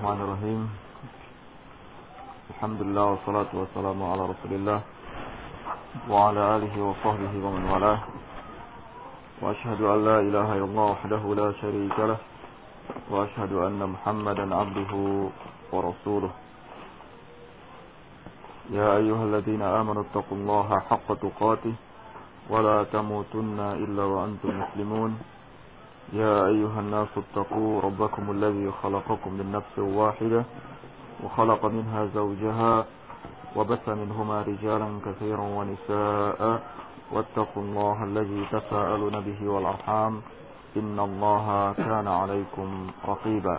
Bismillahirrahmanirrahim. Alhamdulillah wassalatu wassalamu ala Rasulillah wa ala alihi wa sahbihi wa man walah. Wa asyhadu an la ilaha illallah wahdahu la syarika lah wa asyhadu anna Muhammadan abduhu wa rasuluh. Ya ayyuhalladzina amanu taqullaha haqqa tuqatih wa la tamutunna illa wa antum muslimun. يا أيها الناس اتقوا ربكم الذي خلقكم من نفس واحدة وخلق منها زوجها وبث منهما رجالا كثيرا ونساء واتقوا الله الذي تساءلون به والأرحام إن الله كان عليكم رقيبا.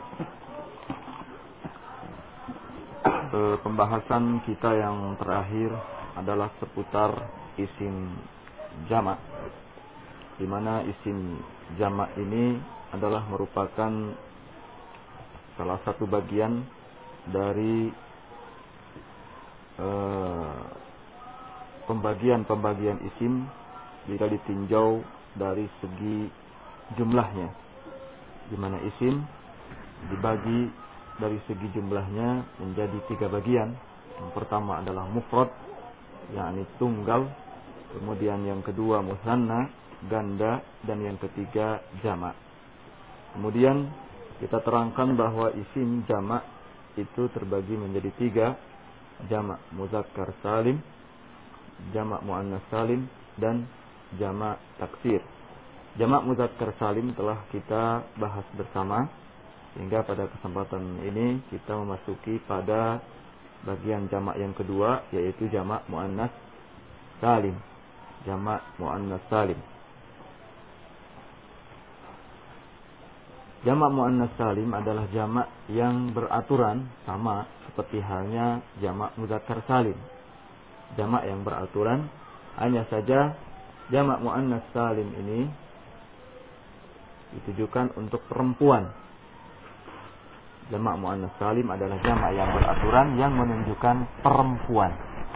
Pembahasan kita yang terakhir adalah seputar isim jamak, di mana isim jamak ini adalah merupakan salah satu bagian dari pembagian isim jika ditinjau dari segi jumlahnya, di mana isim dibagi dari segi jumlahnya menjadi 3 bagian. Yang pertama adalah mufrad, yakni tunggal, kemudian yang kedua musanna, ganda, dan yang ketiga jamak. Kemudian kita terangkan bahwa isim jamak itu terbagi menjadi 3, jamak muzakkar salim, jamak muannas salim, dan jamak taksir. Jamak muzakkar salim telah kita bahas bersama, sehingga pada kesempatan ini kita memasuki pada bagian jamak yang kedua, yaitu jamak muannas salim. Jamak muannas salim. Jamak muannas salim adalah jamak yang beraturan, sama seperti halnya jamak muzakkar salim. Jamak yang beraturan, hanya saja jamak muannas salim ini ditujukan untuk perempuan. Jamak muannas salim adalah jamak yang beraturan yang menunjukkan perempuan.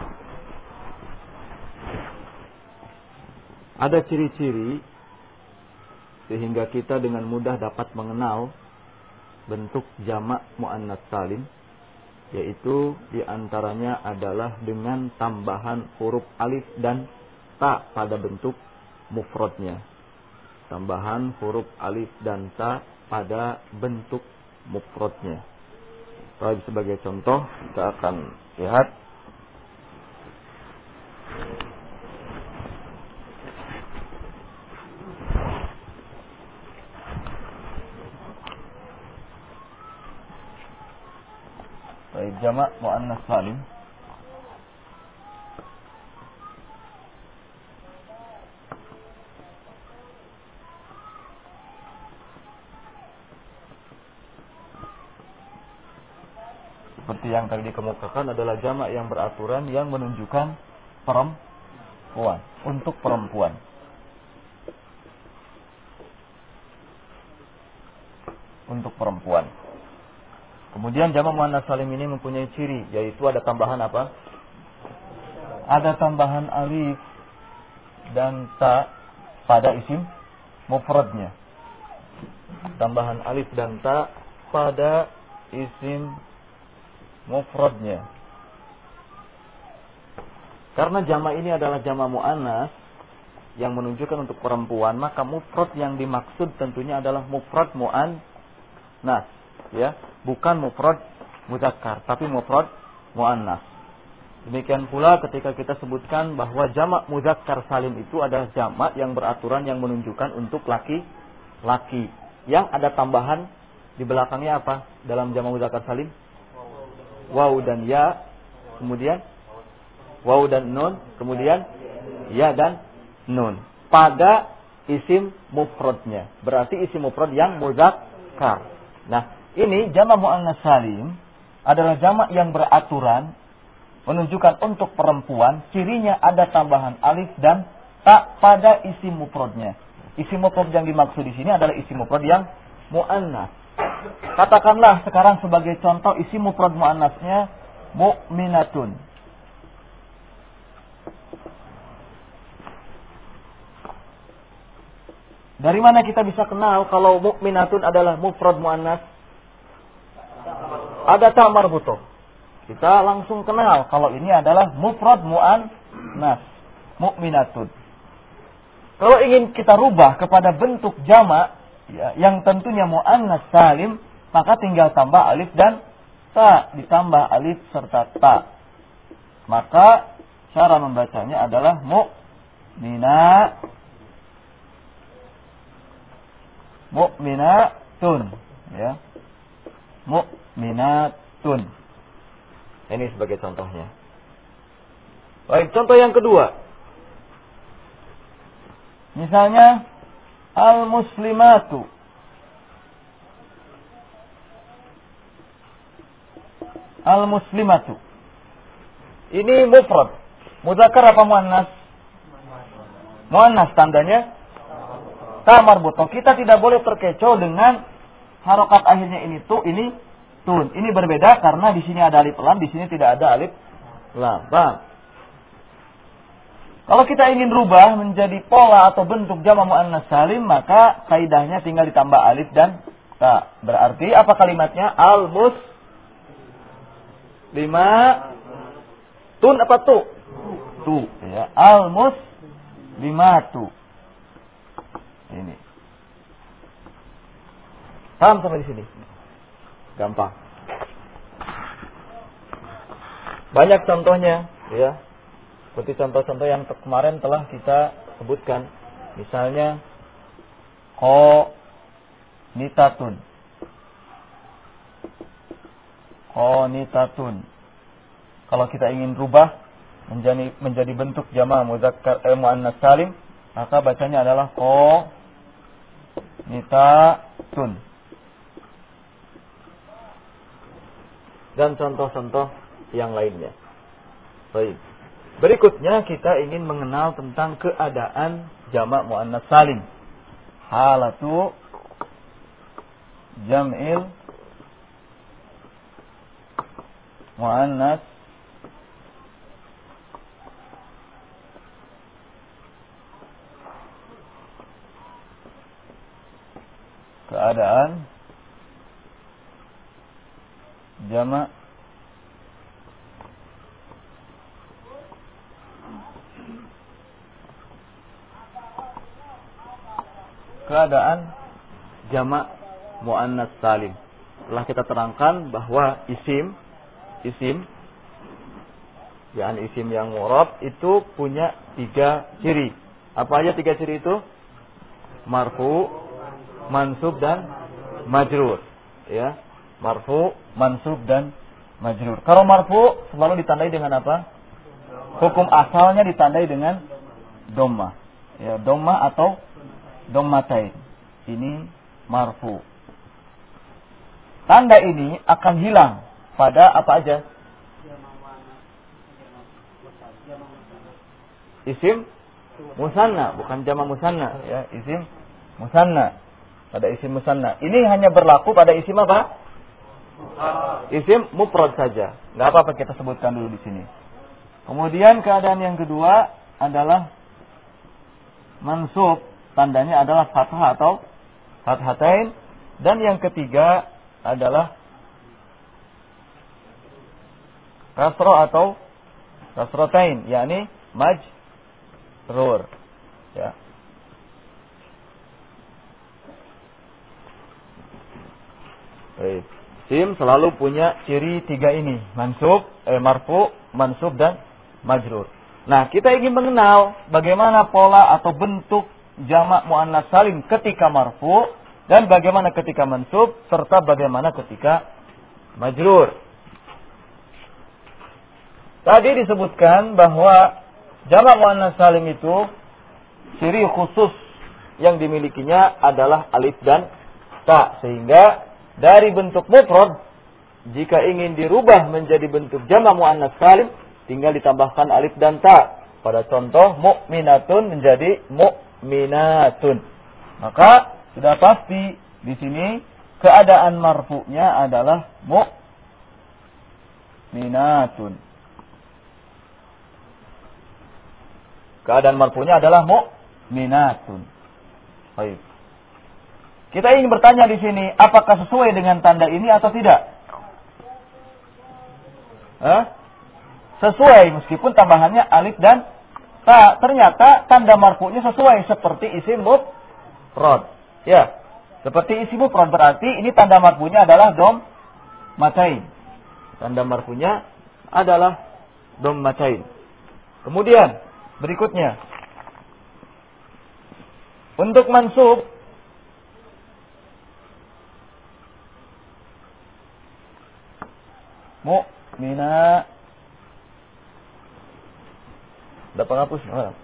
Ada ciri-ciri sehingga kita dengan mudah dapat mengenal bentuk jamak muannas salim, yaitu diantaranya adalah dengan tambahan huruf alif dan ta pada bentuk mufradnya. Tambahan huruf alif dan ta pada bentuk mufradnya. Baik, sebagai contoh kita akan lihat jamak muannas salim. Seperti yang tadi dikemukakan, adalah jamak yang beraturan yang menunjukkan perempuan, untuk perempuan. Untuk perempuan. Kemudian jamak muannas salim ini mempunyai ciri, yaitu ada tambahan apa? Ada tambahan alif dan ta pada isim mufradnya. Tambahan alif dan ta pada isim mufradnya. Karena jamak ini adalah jamak muannas yang menunjukkan untuk perempuan, maka mufrad yang dimaksud tentunya adalah mufrad muannas, ya, bukan mufrad muzakkar, tapi mufrad muannas. Demikian pula ketika kita sebutkan bahwa jamak muzakkar salim itu adalah jamak yang beraturan yang menunjukkan untuk laki-laki, yang ada tambahan di belakangnya apa dalam jamak muzakkar salim? Waw dan ya, kemudian waw dan nun, kemudian ya dan nun pada isim mufradnya. Berarti isim mufrad yang muzakkar. Nah, ini jamak muannas salim adalah jamak yang beraturan menunjukkan untuk perempuan. Cirinya ada tambahan alif dan ta pada isim mufradnya. Isim mufrad yang dimaksud di sini adalah isim mufrad yang muannas. Katakanlah sekarang sebagai contoh isim mufrad muannasnya mu'minatun. Dari mana kita bisa kenal kalau mu'minatun adalah mufrad muannas? ada ta marbutoh. Kita langsung kenal kalau ini adalah mufrad muannas, mukminatun. Kalau ingin kita rubah kepada bentuk jamak ya, yang tentunya muannas salim, maka tinggal tambah alif dan ta, ditambah alif serta ta. Maka cara membacanya adalah mu'minatun ya. Mu'minatun. Ini sebagai contohnya. Baik, contoh yang kedua. Misalnya al-muslimatu. Al-muslimatu. Ini mufrad. Mudzakkar apa muannas? Muannas, tandanya ta marbutoh. Kita tidak boleh terkecoh dengan harokat akhirnya ini tun. Ini berbeda karena di sini ada alif lam, di sini tidak ada alif lam. Paham? Kalau kita ingin rubah menjadi pola atau bentuk jamak muannas salim, maka kaidahnya tinggal ditambah alif dan ta. Berarti apa kalimatnya? Al-muslimatun apa tu? Tu ya. Al-muslimatu. Ini. Paham sampai di sini? Gampang. Banyak contohnya, ya. Seperti contoh-contoh yang kemarin telah kita sebutkan. Misalnya qanitatun. Qanitatun. Kalau kita ingin rubah menjadi bentuk jamak mudzakkar muannas salim, maka bacanya adalah qanitatun. Dan contoh-contoh yang lainnya. Baik. Berikutnya kita ingin mengenal tentang keadaan jamak muannas salim. Halatu jam'il muannas keadaan jamak muannas salim. Telah kita terangkan bahwa isim yakni isim yang mu'rab itu punya 3 ciri. Apa aja 3 ciri itu? Marfu, mansub dan majrur, ya. Marfu, mansub dan majrur. Kalau marfu selalu ditandai dengan apa? Hukum asalnya ditandai dengan dhammah. Ya, dhammah atau dhammatain. Ini marfu. Tanda ini akan hilang pada apa aja? Isim musanna, bukan jamak musanna, ya, isim musanna. Pada isim musanna. Ini hanya berlaku pada isim apa? Isim mufrad saja. Enggak apa-apa kita sebutkan dulu di sini. Kemudian keadaan yang kedua adalah mansub, tandanya adalah fathah atau fathatain, dan yang ketiga adalah kasroh atau kasrotain, yakni majrur, ya. Baik. Isim selalu punya ciri 3 ini, marfu, mansub dan majrur. Nah, kita ingin mengenal bagaimana pola atau bentuk jamak muannas salim ketika marfu dan bagaimana ketika mansub serta bagaimana ketika majrur. Tadi disebutkan bahwa jamak muannas salim itu ciri khusus yang dimilikinya adalah alif dan ta, sehingga dari bentuk mufrad jika ingin dirubah menjadi bentuk jamak muannas salim tinggal ditambahkan alif dan ta. Pada contoh mukminatun menjadi mukminatun. Maka sudah pasti di sini keadaan marfu'nya adalah mukminatun. Keadaan marfu'nya adalah mukminatun. Baik. Kita ingin bertanya di sini, apakah sesuai dengan tanda ini atau tidak? sesuai meskipun tambahannya alif dan ta. Ternyata tanda marfu'nya sesuai seperti isim mufrad. Ya, seperti isim mufrad berarti ini tanda marfu'nya adalah dhammatain. Tanda marfu'nya adalah dhammatain. Kemudian berikutnya untuk mansub mu'mina. Udah penghapus?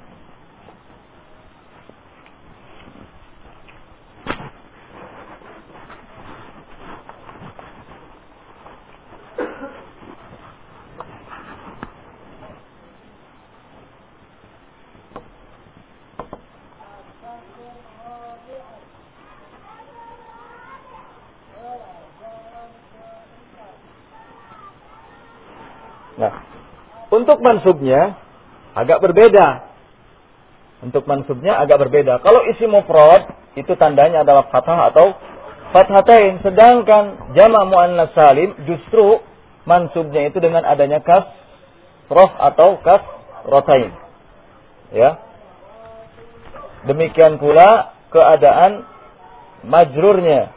Nah, untuk mansubnya agak berbeda. Untuk mansubnya agak berbeda. Kalau isim mufrad itu tandanya adalah fathah atau fathatain, sedangkan jama' muannats salim justru mansubnya itu dengan adanya kasrah atau kasratain. Ya. Demikian pula keadaan majrurnya.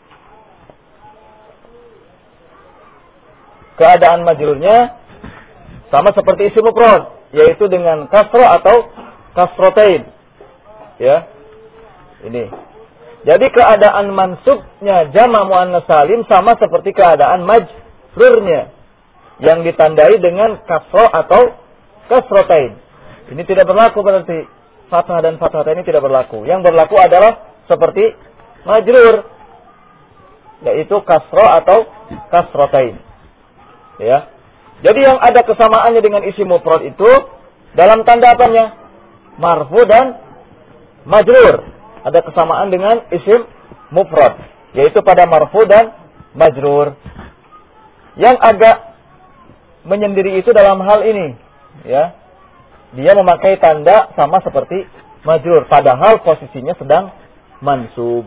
Keadaan majrurnya sama seperti isim mufrad, yaitu dengan kasrah atau kasratain. Ya. Ini. Jadi keadaan mansubnya jama' muannats salim sama seperti keadaan majrurnya yang ditandai dengan kasrah atau kasratain. Ini tidak berlaku berarti fathah dan fathatain ini tidak berlaku. Yang berlaku adalah seperti majrur, yaitu kasrah atau kasratain. Ya. Jadi yang ada kesamaannya dengan isim mufrad itu dalam tanda apanya? Marfu dan majrur. Ada kesamaan dengan isim mufrad, yaitu pada marfu dan majrur. Yang agak menyendiri itu dalam hal ini, ya. Dia memakai tanda sama seperti majrur, padahal posisinya sedang mansub.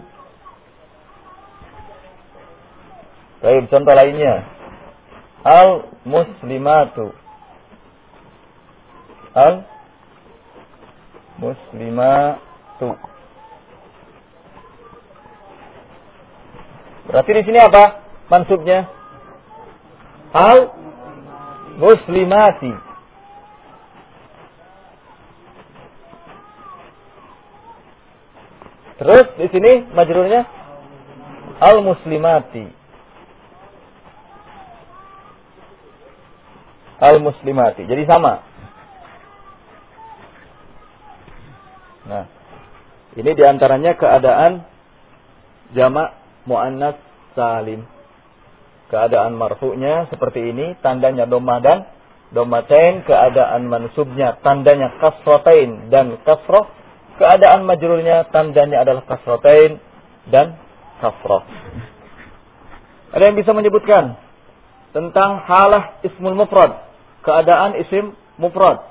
Baik, contoh lainnya. Al-muslimatu. Al-muslimatu. Berarti di sini apa mansubnya? Al-muslimati. Terus di sini majrurnya al-muslimati. Al-muslimati. Jadi sama. Nah, ini diantaranya keadaan jama' muannats salim. Keadaan marfu'nya seperti ini, tandanya dhammah dan dhammatain. Keadaan mansubnya tandanya kasratain dan kasrah. Keadaan majrurnya tandanya adalah kasratain dan kasrah. Ada yang bisa menyebutkan tentang halah ismul mufrad? Keadaan isim mufrad.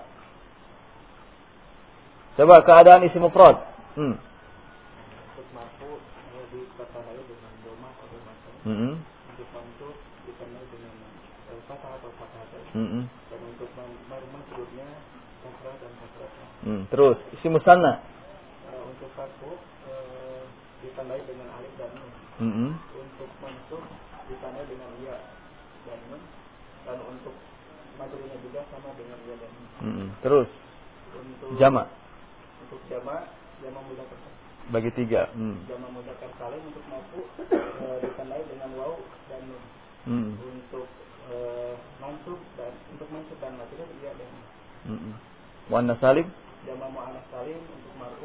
Coba keadaan isim mufrad. Untuk marfu ditandai dengan dhammah atau dhammatain. Untuk mansub ditandai dengan fathah atau fathatain. Dan untuk majrurnya kasrah dan kasrah. Terus isim musanna. Untuk marfu ditandai dengan alif dan nun. Untuk mansub ditandai dengan ya dan nun. Dan untuk majrurnya juga sama dengan ya dan nun. Terus untuk jama'. Untuk jama' mudzakkar bagi 3. Jama' mudzakkar salim untuk marfu ditandai dengan waw dan nun. Untuk mansub dan majrur ya dan nun. Muannats salim? Jama' muannats salim untuk marfu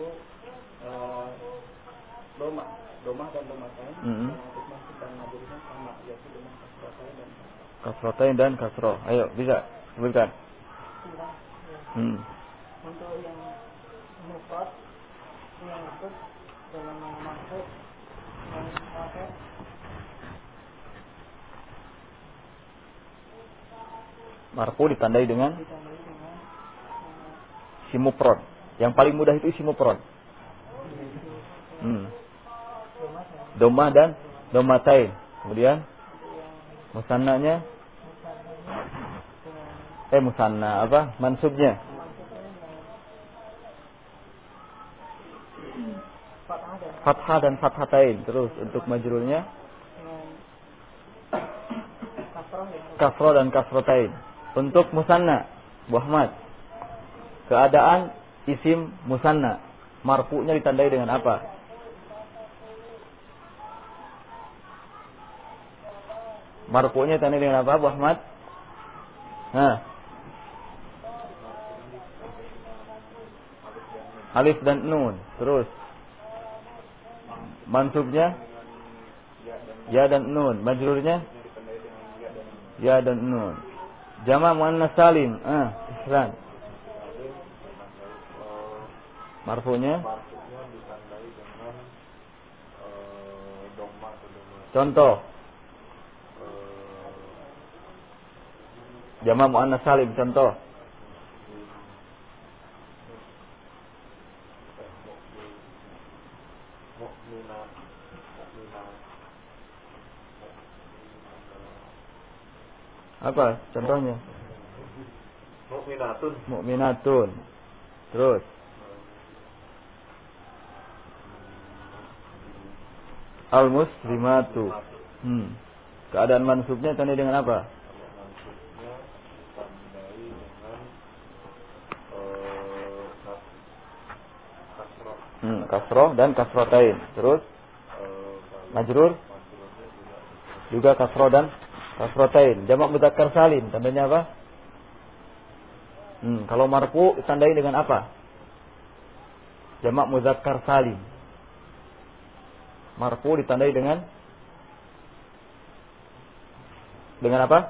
dhammah dan dhammatain. Untuk mansub dan majrurnya sama, yaitu dengan kasratain dan kasrah. Ayo, bisa sebutkan. Untuk yang mufrad, yang maksud dengan maksud yang pakai marfu ditandai dengan isim mufrad. Yang paling mudah itu isim mufrad. Dhammah dan dhammatain. Kemudian musannanya Musanna apa? Mansubnya. Fathah dan fathatain. Terus untuk majrurnya kasroh dan kasrotain. Untuk musanna, Bu Ahmad, keadaan isim musanna, marfu'nya ditandai dengan apa? Marfu'nya ditandai dengan apa, Bu Ahmad? Alif dan nun. Terus mansubnya ya dan nun. Majrurnya ya dan nun. Jama' muannas salim. Ihsan. Marfu'nya ditandai dengan dhamma atau dhamma. Contoh. Jama' muannas salim, contoh. Apa contohnya? Mu'minatun. Terus al-muslimatu. Keadaan mansubnya tandai dengan apa? Mansubnya ditandai dengan kasroh dan kasrotain. Terus majrur juga kasroh dan kasrotain. Jamak mudzakkar salim tandanya apa? Kalau marfu ditandai dengan apa? Jamak mudzakkar salim. Marfu ditandai dengan apa?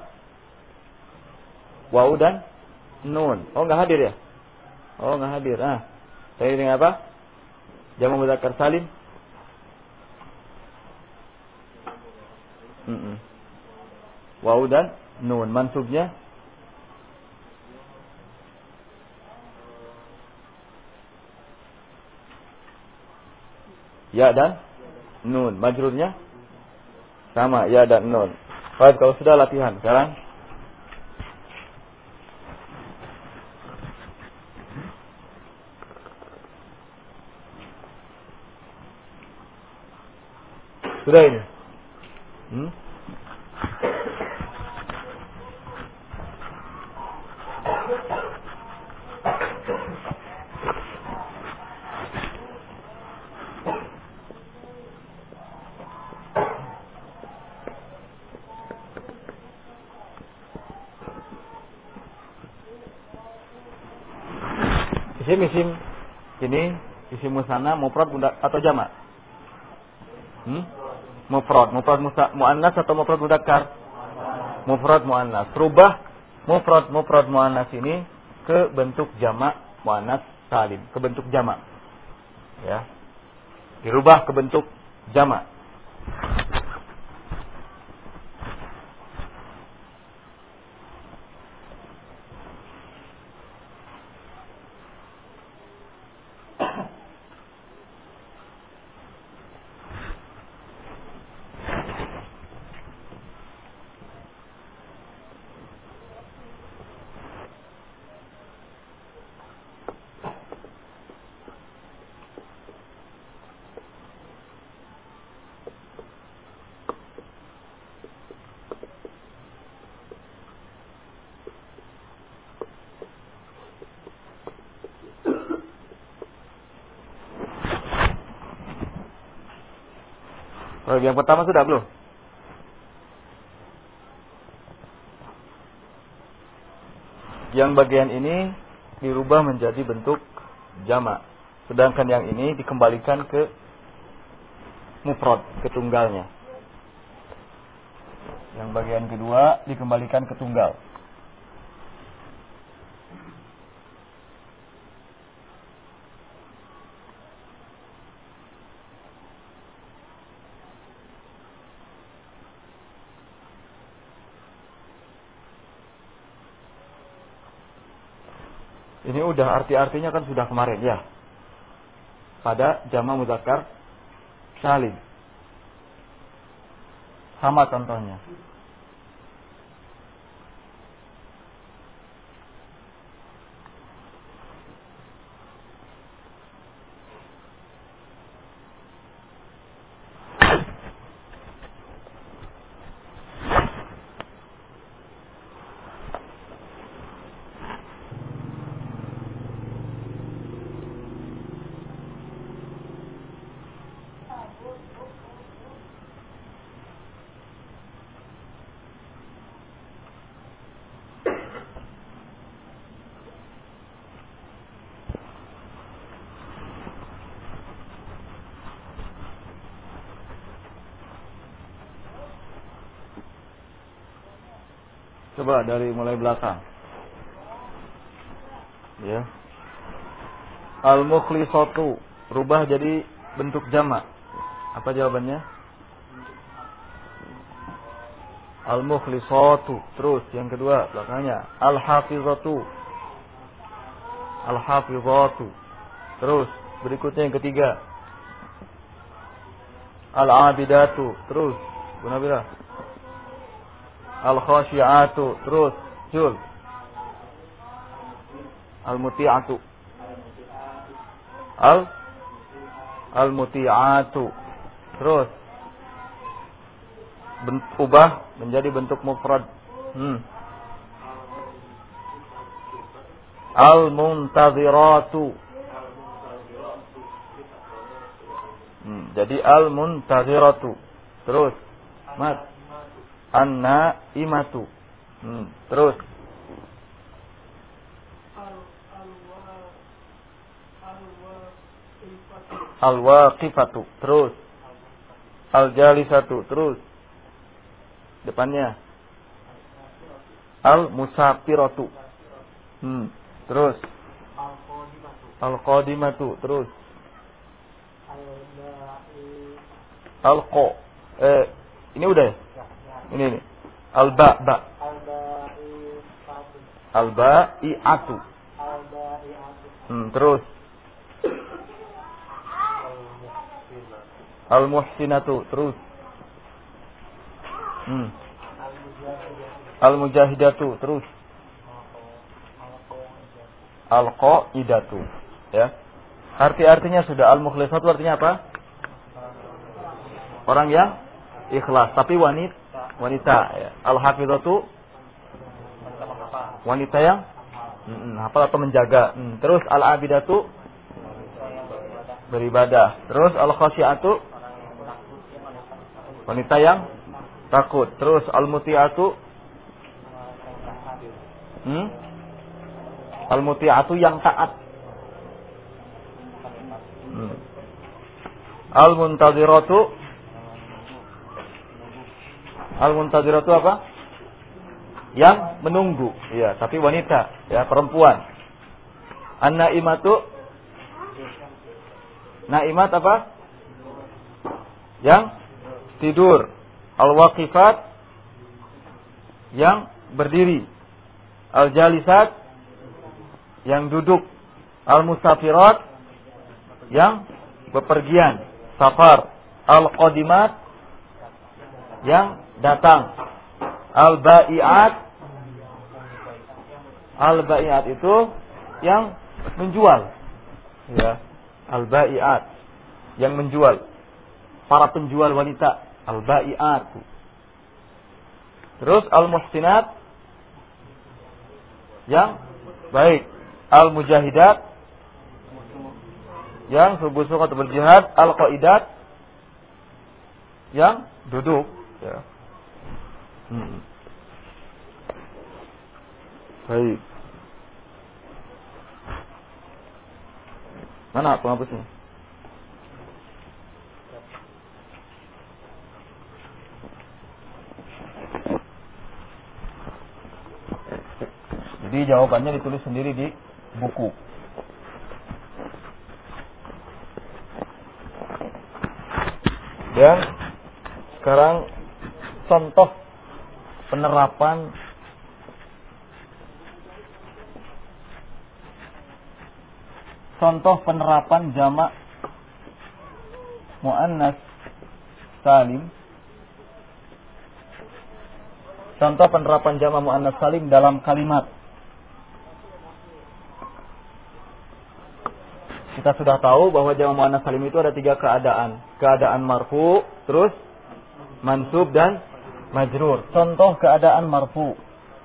Waw dan nun. Oh, enggak hadir ya? Oh, enggak hadir. Tandai dengan apa? Jamak mudzakkar salim. Waw dan nun. Mansubnya ya dan nun. Majrurnya sama, ya dan nun. Baik, kalau sudah latihan sekarang sudah ini. Isim ini isim musanna mufrad atau jamak? Mufrad muannas atau mufrad mudzakkar? Mufrad muannas. Rubah mufrad muannas ini ke bentuk jamak muannas salim, ke bentuk jamak. Ya. Dirubah ke bentuk jamak. Yang pertama sudah belum? Yang bagian ini dirubah menjadi bentuk jamak. Sedangkan yang ini dikembalikan ke mufrad, ke tunggalnya. Yang bagian kedua dikembalikan ke tunggal. Ini udah arti-artinya kan sudah kemarin ya. Pada jamak mudzakkar salim. Sama contohnya. Coba dari mulai belakang. Ya. Al-mukhlisatu rubah jadi bentuk jamak. Apa jawabannya? Al-mukhlisatu. Terus yang kedua belakangnya al-hafizatu. Al-hafizatu. Terus berikutnya yang ketiga al-abidatu. Terus Bu Nabila. Al-khasyiatu. Terus Jul. Al-muti'atu. Al-muti'atu. Terus ubah menjadi bentuk mufrad. Al-muntaziratu. Jadi al-muntaziratu. Terus mat an-naimatu. Terus al-waqifatu. Terus al-jalisatu. Terus depannya al-musafiratu. Terus al-qadimatu. Terus al-qa. Ini udah ya? Ini. Al-ba. Al-ba'iatu. Terus al-muhsinatu. Terus al-mujahidatu. Terus al-qaidatu. Ya. Artinya sudah. Al-mukhlisatu artinya apa? Orang yang ikhlas, tapi wanita ya. Al-hafizatu wanita yang hafal atau menjaga. Terus al-abidatu beribadah. Terus al-khasyiatu wanita yang takut. Terus al-muti'atu al-muti'atu yang taat. Al-muntaziratu apa? Yang menunggu, ya, tapi wanita, ya, perempuan. An-naimatu, naimat apa? Yang tidur. Al-waqifat, yang berdiri. Al-jalisat, yang duduk. Al-musafirat, yang bepergian, safar. Al-qadimat, yang datang. Al-bai'at itu yang menjual. Ya, al-bai'at yang menjual. Para penjual wanita, al-bai'at. Terus al-muhsinat yang baik. Al-mujahidat yang subuh-subuh atau berjihad. Al-qaidat yang duduk, ya. Baik. Mana penghapusnya? Jadi jawabannya ditulis sendiri di buku. Dan sekarang contoh penerapan jamak muannas salim. Contoh penerapan jamak muannas salim dalam kalimat. Kita sudah tahu bahwa jamak muannas salim itu ada 3 keadaan. Keadaan marfu, terus mansub dan majrur. Contoh keadaan marfu.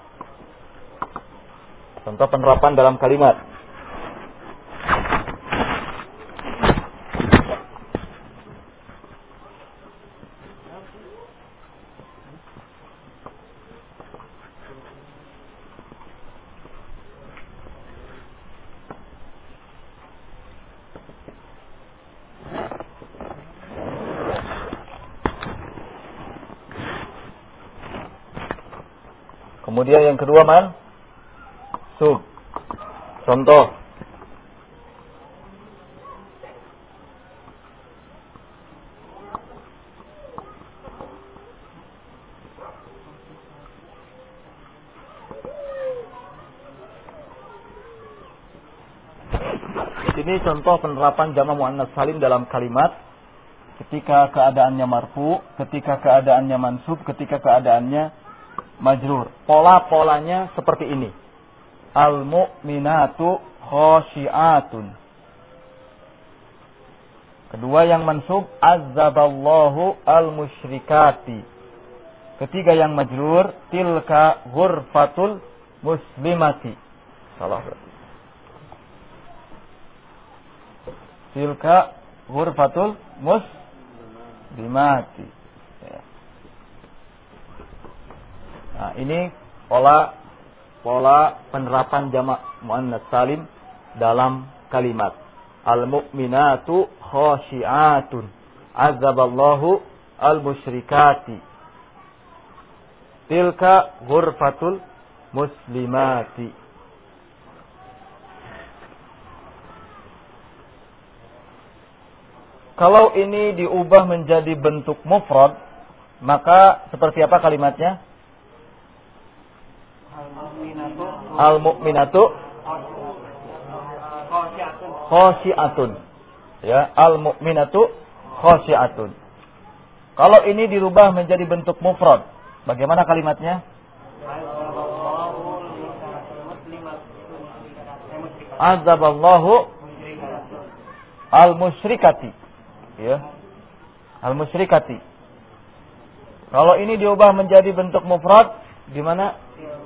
Contoh penerapan dalam kalimat. Kemudian yang kedua mansub. Contoh. Ini contoh penerapan jamak muannats salim dalam kalimat ketika keadaannya marfu, ketika keadaannya mansub, ketika keadaannya majrur. Pola-polanya seperti ini. Al-mu'minatu khashi'atun. Kedua yang mansub, azzaballahu al-musyrikati. Ketiga yang majrur, tilka ghurfatul muslimati. Salah berarti. Tilka ghurfatul muslimati. Ya. Nah, ini pola penerapan jamak muannats salim dalam kalimat. Al-mu'minatu khashi'atun. Azzaballahu al-musyrikati. Tilka ghurfatul muslimati. Kalau ini diubah menjadi bentuk mufrad, maka seperti apa kalimatnya? Al-mu'minatu khashi'atun. Ya, al-mu'minatu khashi'atun. Kalau ini dirubah menjadi bentuk mufrad, bagaimana kalimatnya? Azaballahu al-musyrikati. Ya. Al-musyrikati. Kalau ini diubah menjadi bentuk mufrad, gimana?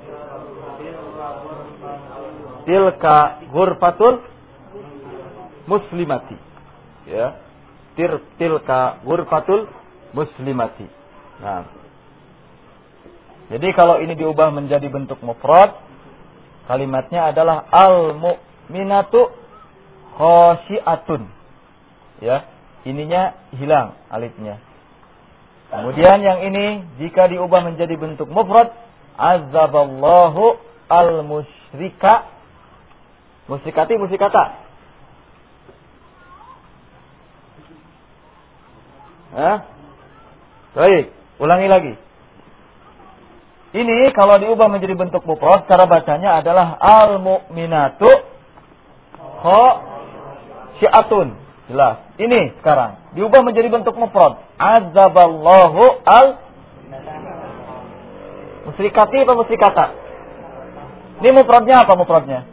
Tilka ghurfatul muslimati. Ya. Tilka ghurfatul muslimati. Nah. Jadi kalau ini diubah menjadi bentuk mufrad, kalimatnya adalah al-mu'minatu khashi'atun. Ya. Ininya hilang alifnya. Kemudian yang ini jika diubah menjadi bentuk mufrad, azaballahu al-musyrika. Musyrikati, musyrikata. Baik, ulangi lagi. Ini kalau diubah menjadi bentuk mufrad, cara bacanya adalah al-mu'minatu khashi'atun. Jelas. Ini sekarang diubah menjadi bentuk mufrad. Azaballahu al-musyrikati apa musyrikata? Ini mufradnya apa mufradnya?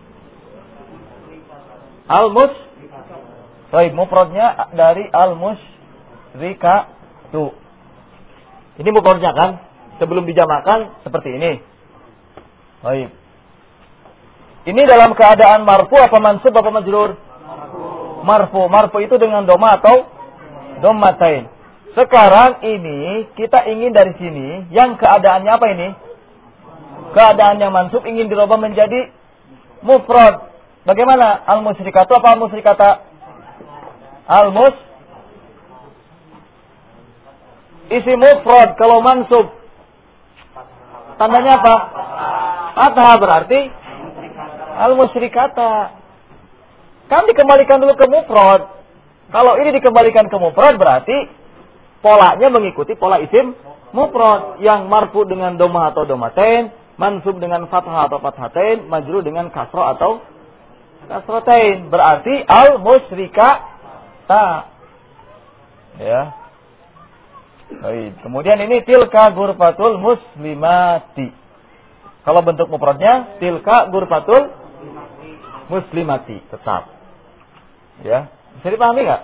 Baik, mufradnya dari al-musyrikatu. Ini mufradnya kan? Sebelum dijamakan seperti ini. Baik. Ini dalam keadaan marfu apa mansub apa majrur? Marfu. Marfu itu dengan doma atau dommatain. Sekarang ini kita ingin dari sini yang keadaannya apa ini? Keadaannya mansub ingin dirubah menjadi mufrad. Bagaimana? Al-musyrikatu apa al-musyrikata? Isi mufrad kalau mansub tandanya apa? Fathah, berarti al-musyrikata. Kan dikembalikan dulu ke mufrad. Kalau ini dikembalikan ke mufrad berarti polanya mengikuti pola isim mufrad yang marfu dengan domah atau domatain, mansub dengan fathah atau fathatain, majrur dengan kasroh atau kasrotain. Berarti al-musyrikata. Ya. Baik. Kemudian ini tilka ghurfatul muslimati. Kalau bentuk mufradnya tilka ghurfatul muslimati tetap. Ya, bisa dipahami enggak?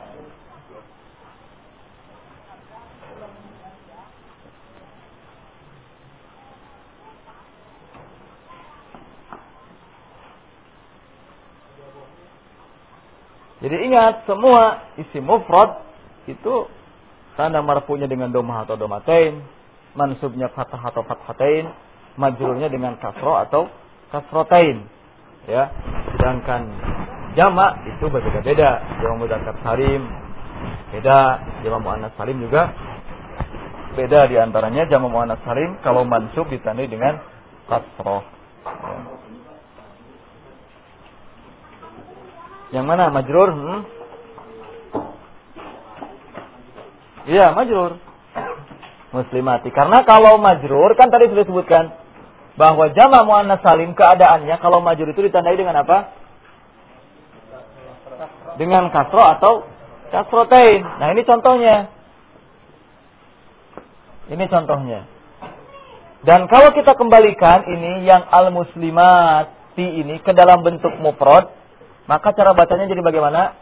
Jadi ingat, semua isim mufrad itu tanda marfu'nya dengan domah atau domatain, mansubnya fathah atau fathatain, majrurnya dengan kasroh atau kasrotain. Ya, sedangkan jamak itu berbeda-beda. Jamak mudzakkar salim beda, jamak muannats salim juga beda. Di antaranya jamak muannats salim kalau mansub ditandai dengan kasroh. Yang mana majrur? Iya, majrur. Muslimati. Karena kalau majrur kan tadi sudah disebutkan bahwa jama' muannats salim keadaannya kalau majrur itu ditandai dengan apa? Dengan kasroh atau kasrotain. Nah, ini contohnya. Ini contohnya. Dan kalau kita kembalikan ini yang al-muslimati ini ke dalam bentuk mufrad, maka cara bacanya jadi bagaimana?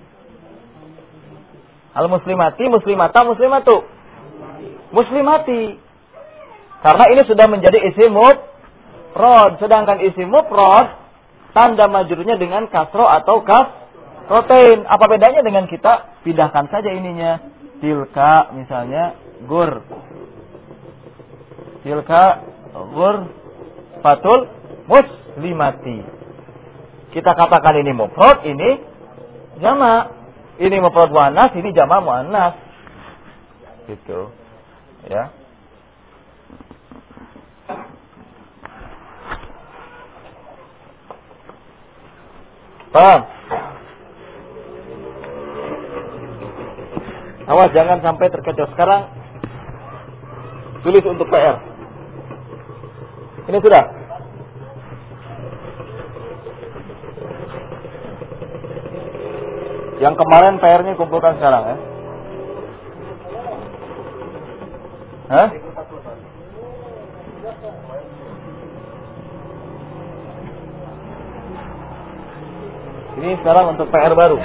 Al-muslimati, muslimata, muslimatu. Muslimati. Karena ini sudah menjadi isim mufrad. Sedangkan isim mufrad tanda majrurnya dengan kasroh atau kasrotain. Apa bedanya dengan kita pindahkan saja ininya? Tilka misalnya gur. Tilka gur fatul muslimati. Kita katakan ini mufrad, ini jama'. Ini mufrad muannas, ini jama' muannas. Gitu. Ya. Paham? Awas jangan sampai terkecoh. Sekarang tulis untuk PR. Ini sudah. Yang kemarin PR-nya kumpulkan sekarang ya. Hah? Ini sekarang untuk PR baru.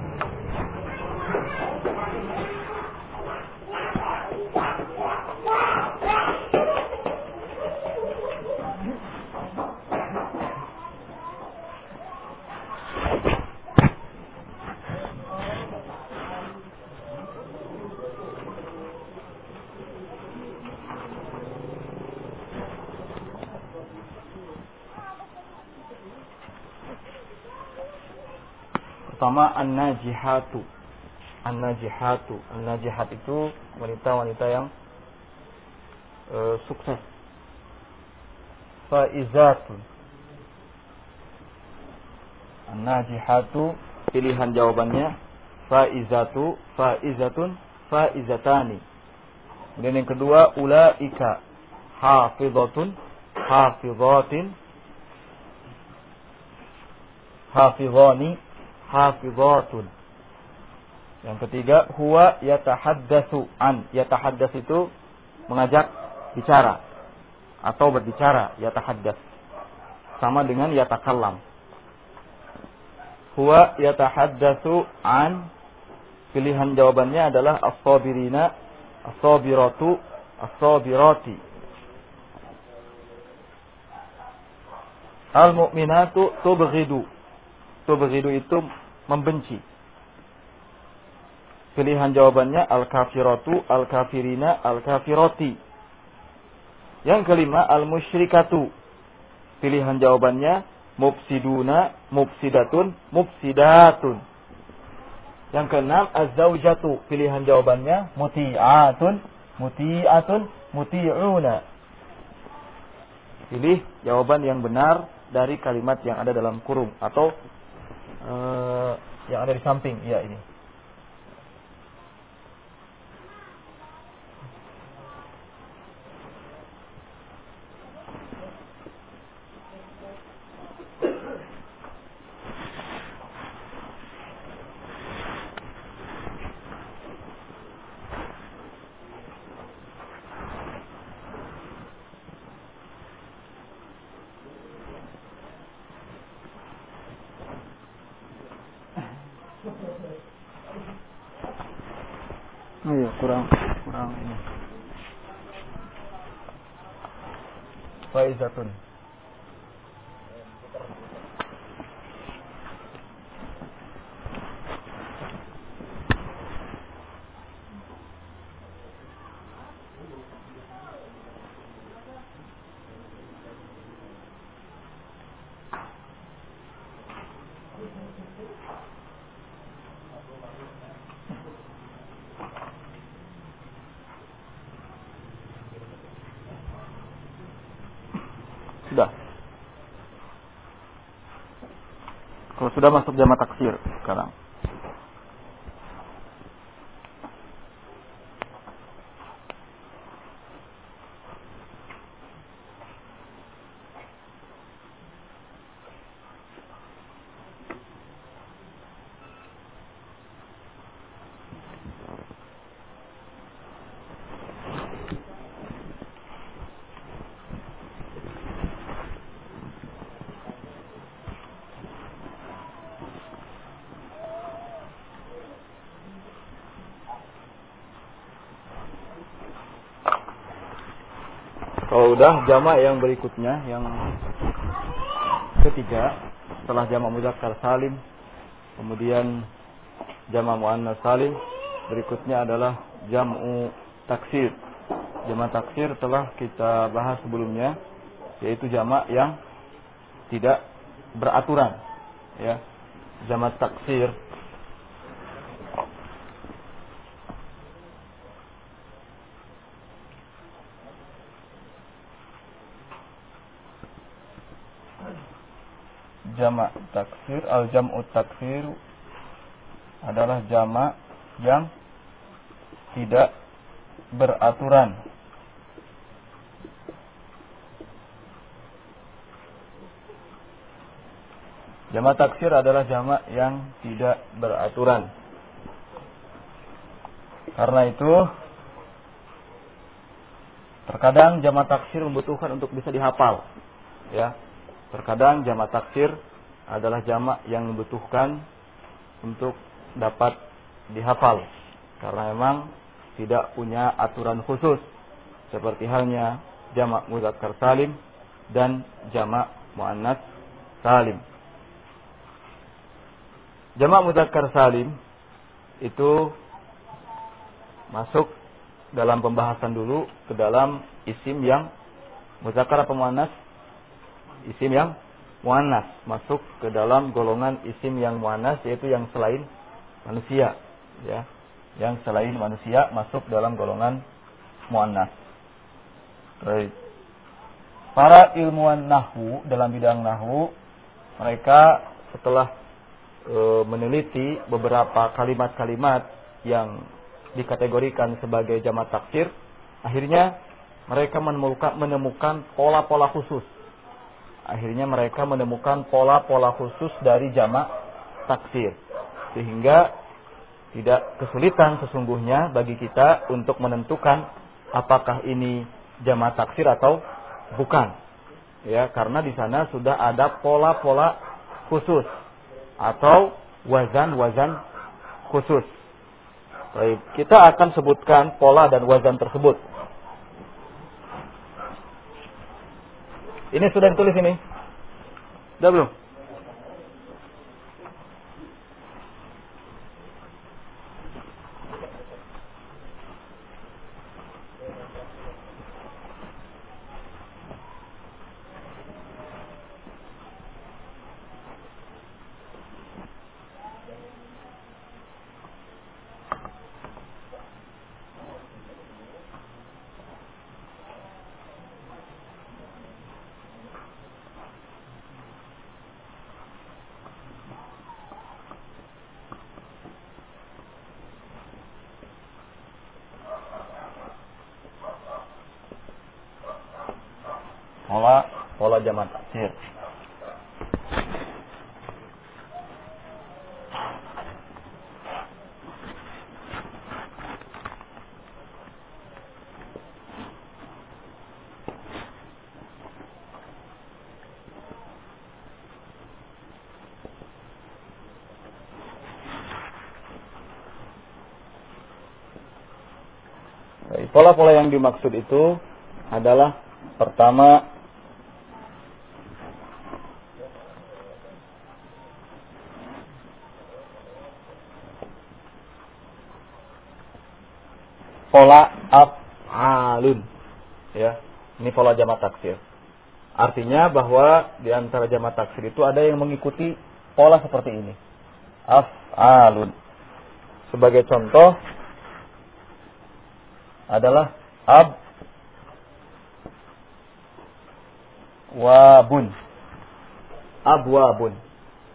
Pertama an-najihatu. An-najihatu. An-najihat itu wanita-wanita yang sukses. Faizatun. An-najihatu pilihan jawabannya faizatu, faizatun, faizatani. Kemudian yang kedua ulaika hafizatun, hafizatin, hafizani, hafizatun. Yang ketiga huwa yatahaddatsu an. Yatahaddats itu mengajak bicara atau berbicara, yatahaddats. Sama dengan yatakallam. Huwa yatahaddatsu an. Pilihan jawabannya adalah as-sabirina, as-sabiratu, as-sabirati. Al-mu'minatu tubghidu. Tubghidu itu membenci. Pilihan jawabannya al-kafiratu, al-kafirina, al-kafirati. Yang kelima al-musyrikatu. Pilihan jawabannya mufsiduna, mufsidatun, mufsidatun. Yang keenam az-zaujatu. Pilihan jawabannya muti'atun, muti'atun, muti'una. Pilih jawaban yang benar dari kalimat yang ada dalam kurung atau yang ada di samping. Ya, ini. Oh iya, kurang ini. Faizatun. Sudah. Kalau sudah masuk jamak taksir sekarang. Kalau udah jamak yang berikutnya, yang ketiga setelah jamak mudzakkar salim, kemudian jamak muannas salim, berikutnya adalah jam'u taksir. Jamak taksir telah kita bahas sebelumnya, yaitu jamak yang tidak beraturan, ya. Jamak taksir jamak taksir, al-jam'u taksir adalah jamak yang tidak beraturan. Jamak taksir adalah jamak yang tidak beraturan. Karena itu terkadang jamak taksir membutuhkan untuk bisa dihafal, ya. Terkadang jamak taksir adalah jamak yang membutuhkan untuk dapat dihafal karena memang tidak punya aturan khusus, seperti halnya jamak mudzakkar salim dan jamak muannas salim. Jamak mudzakkar salim itu masuk dalam pembahasan dulu ke dalam isim yang mudzakkar apa muannas? Isim yang muannas, masuk ke dalam golongan isim yang muannas, yaitu yang selain manusia, ya. Yang selain manusia masuk dalam golongan muannas. Baik. Para ilmuwan nahwu dalam bidang nahwu, mereka setelah meneliti beberapa kalimat-kalimat yang dikategorikan sebagai jamak taksir, akhirnya mereka menemukan pola-pola khusus. Akhirnya mereka menemukan pola-pola khusus dari jamak taksir, sehingga tidak kesulitan sesungguhnya bagi kita untuk menentukan apakah ini jamak taksir atau bukan, ya, karena di sana sudah ada pola-pola khusus atau wazan-wazan khusus. Baik, kita akan sebutkan pola dan wazan tersebut. Ini sudah ditulis ini? Sudah belum? Pola jamak taksir. Pola-pola yang dimaksud itu adalah pertama, pola af'alun, ya. Ini pola jamak taksir. Artinya bahwa di antara jamak taksir itu ada yang mengikuti pola seperti ini. Af'alun. Sebagai contoh adalah Abwabun. Abwabun.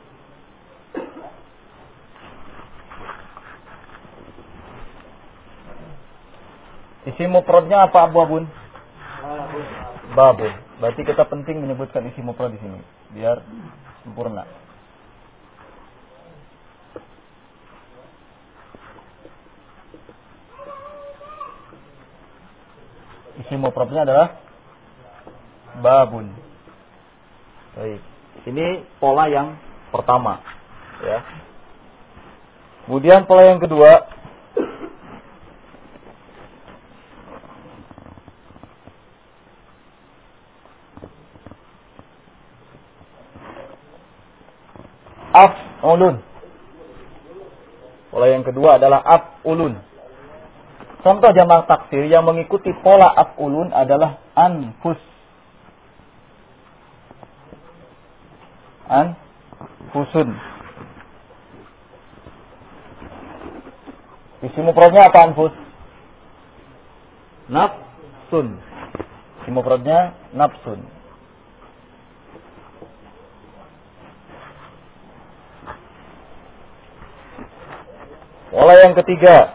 Isim mufradnya apa abwabun? Babun. Berarti kita penting menyebutkan isim mufrad di sini biar sempurna. Isim mufradnya adalah babun. Baik. Ini pola yang pertama, ya. Kemudian pola yang kedua, af'ulun. Pola yang kedua adalah af'ulun. Contoh jamak taksir yang mengikuti pola af'ulun adalah anfus. Anfusun. Isim mufradnya apa anfus? Nafsun. Isim mufradnya nafsun. Pola yang ketiga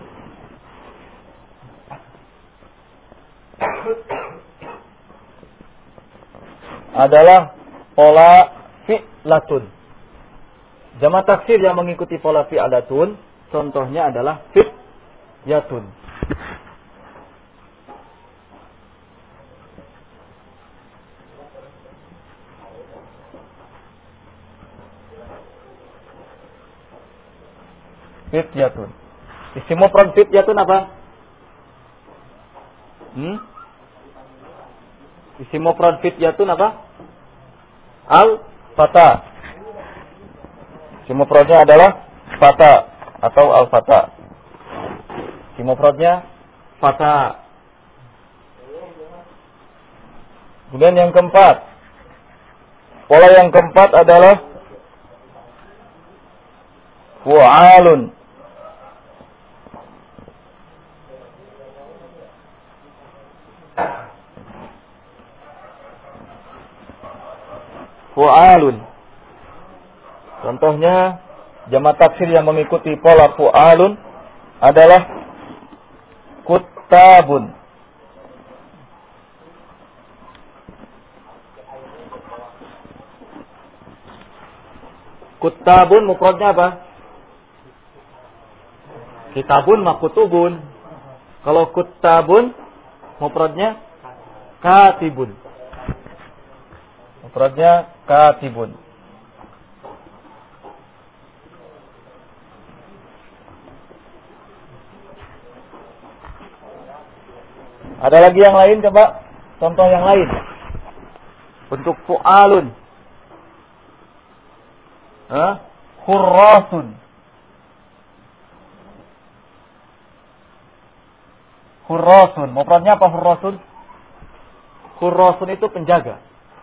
adalah pola fi'latun. Jamak taksir yang mengikuti pola fi'latun, contohnya adalah fi'yatun. Fi'yatun. Isim mufrad fi'yatun apa? Isim mufrad fi'yatun apa? Al-fata. Isim mufradnya adalah fata atau al-fata. Isim mufradnya fata. Kemudian yang keempat. Pola yang keempat adalah fu'alun. Fu'alun. Contohnya jamak taksir yang mengikuti pola fu'alun adalah kuttabun. Kuttabun mufradnya apa? Kitabun makutubun. Kalau kuttabun mufradnya katibun. Mufradnya katibun. Ada lagi yang lain coba? Contoh yang lain. Untuk fu'alun. Khurrasun. Khurrasun. Mufradnya apa khurrasun? Khurrasun itu penjaga.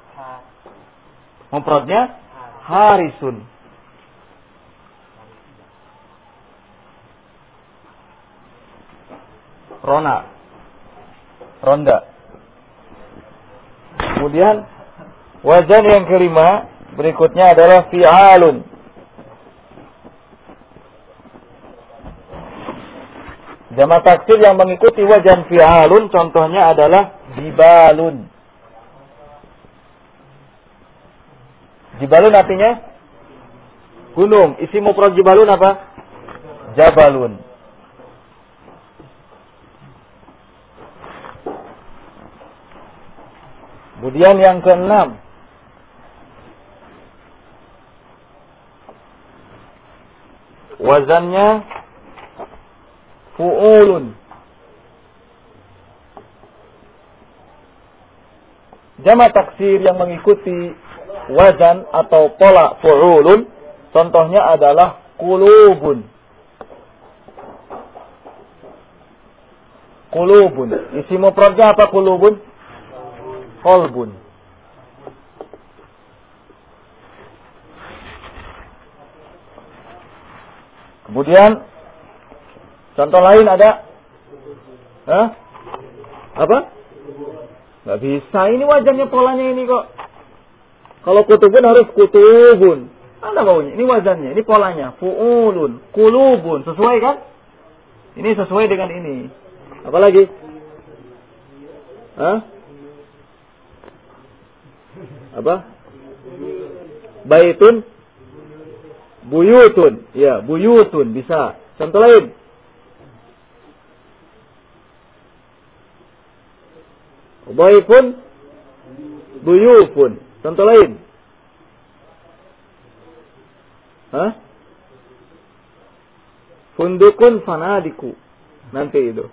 Mufradnya harisun. Rona. Ronda. Kemudian wazan yang kelima berikutnya adalah fi'alun. Jamak taksir yang mengikuti wazan fi'alun contohnya adalah jibalun. Jibalun artinya gunung. Isim mufrad jibalun apa? Jabalun. Kemudian yang keenam, wazannya fu'ulun. Jamak taksir yang mengikuti wazan atau pola fu'ulun contohnya adalah qulubun. Qulubun. Isim mufradnya apa qulubun? Qalbun. Kemudian contoh lain ada apa? Nggak bisa. Ini wazannya polanya ini kok. Kalau kutubun harus kutubun. Anda maunya. Ini wazannya. Ini polanya. Fu'ulun. Kulubun. Sesuai kan? Ini sesuai dengan ini. Apa lagi? Hah? Apa? Baitun. Buyutun. Ya, buyutun. Bisa. Contoh lain. Baitun. Buyufun. Contoh lain. Hah? Fundukun fanadiku. Nanti itu.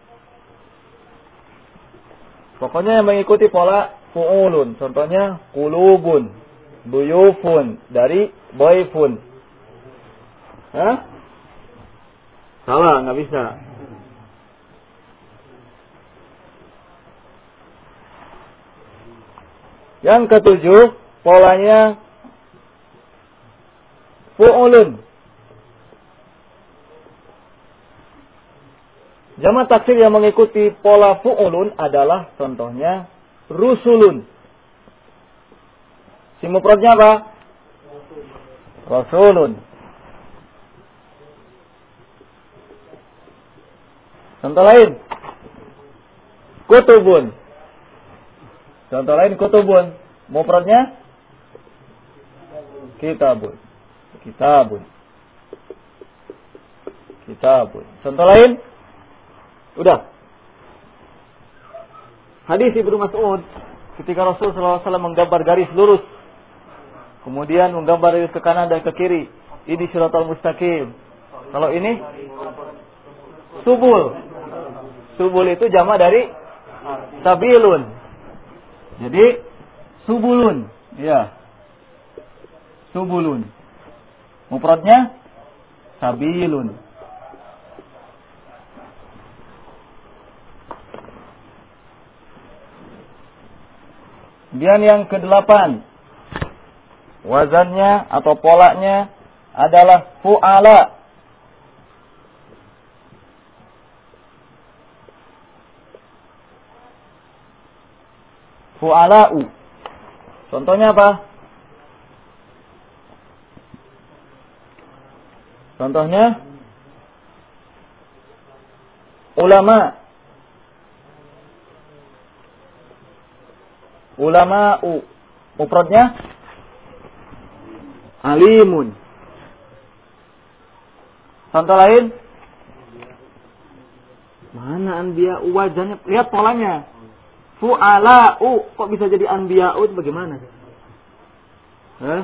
Pokoknya yang mengikuti pola fu'ulun. Contohnya kulubun. Buyufun. Dari boyfun. Hah? Salah, nggak bisa. Yang ketujuh, polanya fu'ulun. Jamak taksir yang mengikuti pola fu'ulun adalah contohnya rusulun. Si mufradnya apa? Rasulun. Contoh lain. Kutubun. Contoh lain kutubun. Mufradnya kitabun. Kitabun. Kitabun. Contoh lain. Udah. Hadis Ibnu Mas'ud ketika Rasulullah SAW menggambar garis lurus, kemudian menggambar garis ke kanan dan ke kiri. Ini siratal mustaqim. Kalau ini subul. Subul itu jamak dari sabilun. Jadi subulun. Ya. Subulun. Mufradnya sabilun. Kemudian yang ke-8, wazannya atau polanya adalah fu'ala. Fu'ala'u. Contohnya apa? Contohnya ulama. Ulama'u. Mufradnya alimun. Contoh lain? Mana anbiya wajahnya? Lihat polanya. Fu'ala'u. Kok bisa jadi anbiya'u? Bagaimana? Hah?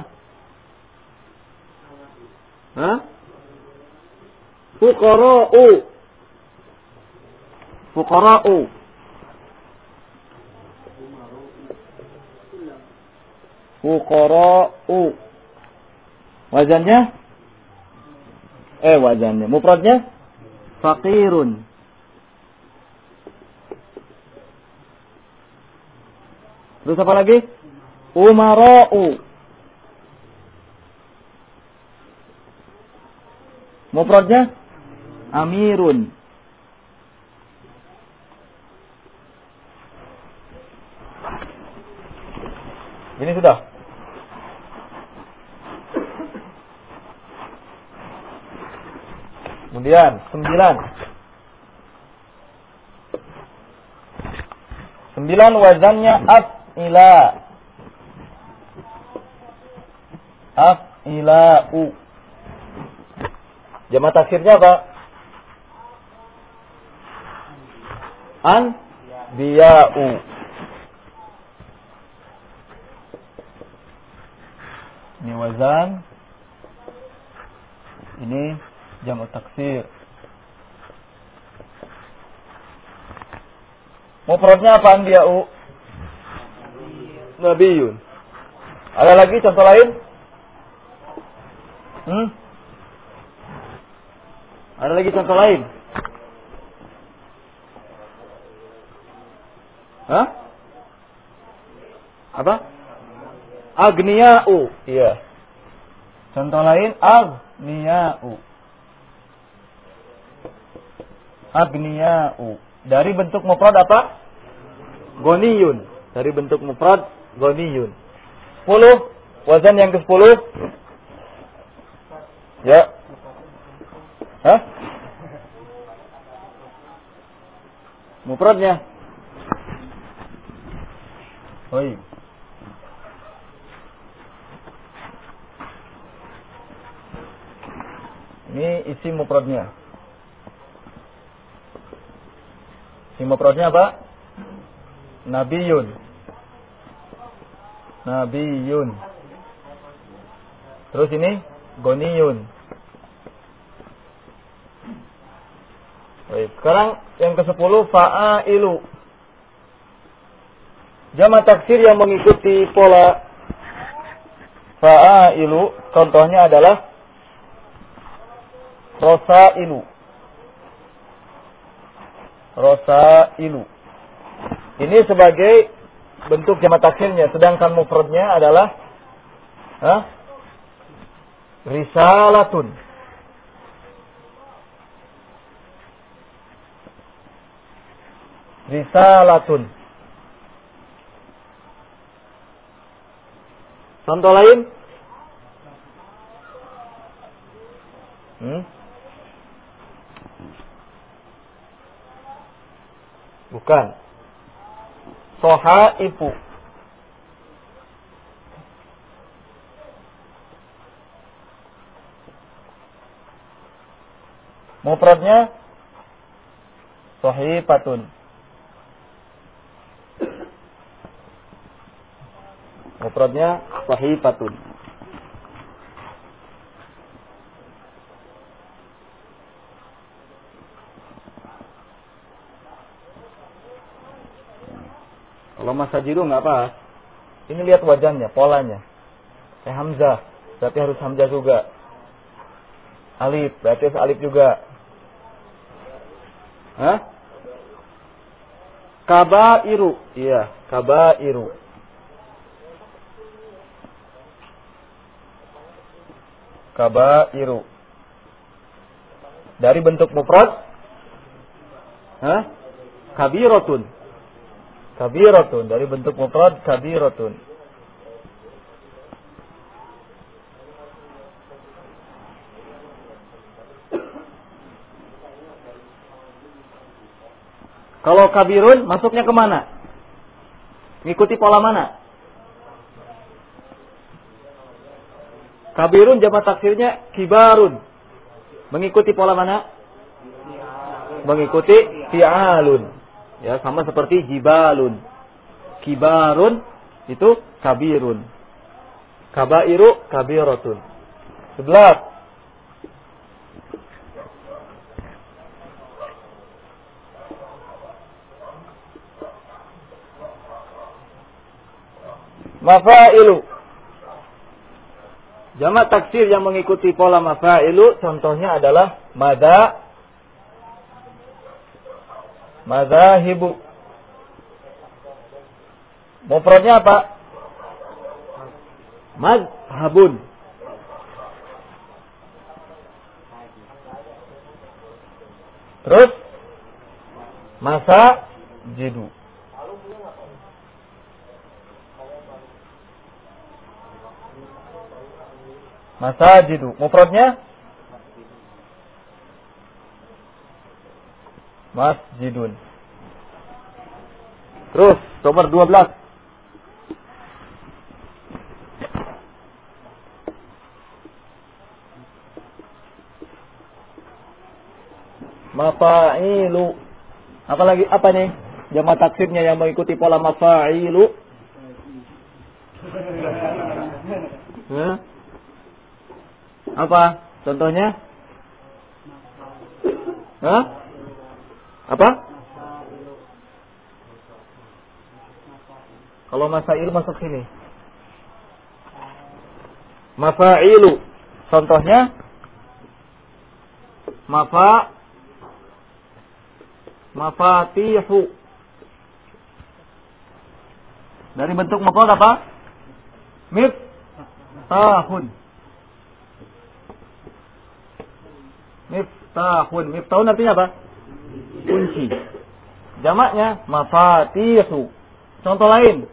Hah? Fuqara'u. Fuqara'u. Fuqara'u. Wazannya? Wazannya. Mufradnya? Faqirun. Terus apa lagi? Umara'u. Mufradnya? Amirun. Ini sudah. Kemudian 9 wazannya af'ila. Af'ila'u. Jamak taksirnya apa? Anbiya'u. Ini wazan. Ini jamak taksir. Mufradnya apa anbiya'u? Nabiyun. Ada lagi contoh lain? Ada lagi contoh lain? Hah? Apa? Agniya'u. Iya. Contoh lain agniya'u. Agniya'u. Dari bentuk mufrad apa? Goniyun. Dari bentuk mufrad ghaniyun. 10. Wazan yang ke-10. Ya. Hah? Mufradnya. Oi. Ini isi mufradnya. Isi mufradnya apa? Nabiyun. Nabiyun. Terus ini goniyun. Baik, sekarang yang ke-10 fa'ilu. Jamak taksir yang mengikuti pola fa'ilu, contohnya adalah rosailu. Rosailu. Ini sebagai bentuk jamak taksirnya, sedangkan mufradnya adalah risalatun. Risalatun. Contoh lain? Bukan. Sohaifu. Mufradnya sohifatun. Mufradnya sohifatun. Kalau masajidu nggak apa. Ini lihat wajahnya, polanya. Kayak Hamzah, berarti harus Hamzah juga. Alif, berarti harus alif juga. Hah? Kabairu, iya, kabairu. Kabairu. Dari bentuk mufrad, kabiratun. Kabiratun, dari bentuk mufrad kabiratun. Kalau kabirun masuknya kemana? Mengikuti pola mana? Kabirun jamak taksirnya kibarun. Mengikuti pola mana? Mengikuti fi'alun. Ya, sama seperti jibalun. Kibarun itu kabirun. Kabairu kabiratun. 11. Mafailu. Jamak taksir yang mengikuti pola mafailu contohnya adalah madzahibu. Mufradnya apa? Madhabun. Terus masajidu. Masajidu. Mufradnya masjidun. Terus nomor 12. Mafailu. Apalagi apa nih? Jamak taksirnya yang mengikuti pola mafailu. Apa? Contohnya? Apa? Kalau masailu masuk sini. Mafailu. Contohnya? Mafatihu. Dari bentuk maf'ul apa? Miftahun. Miftahun. Miftahun artinya apa? Kunci. Jamaknya mafatihu. Contoh lain.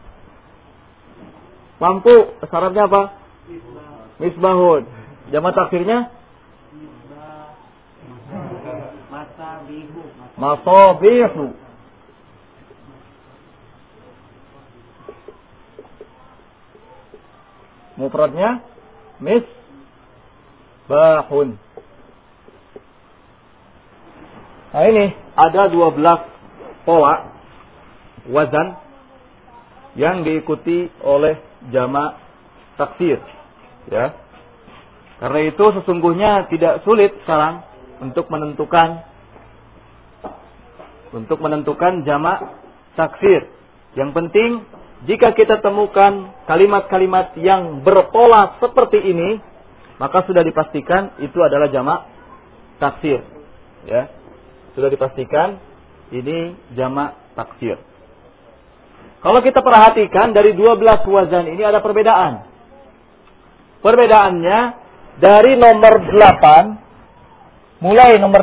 Lampu, syaratnya apa? Misbahun. Jamak taksirnya? Masabihu. Mufradnya? Misbahun. Nah ini ada 12 pola wazan yang diikuti oleh jamak taksir, ya. Karena itu sesungguhnya tidak sulit sekarang untuk menentukan jamak taksir. Yang penting jika kita temukan kalimat-kalimat yang berpola seperti ini, maka sudah dipastikan itu adalah jamak taksir, ya. Sudah dipastikan ini jamak taksir. Kalau kita perhatikan dari 12 wazan ini ada perbedaan. Perbedaannya dari nomor 8, mulai nomor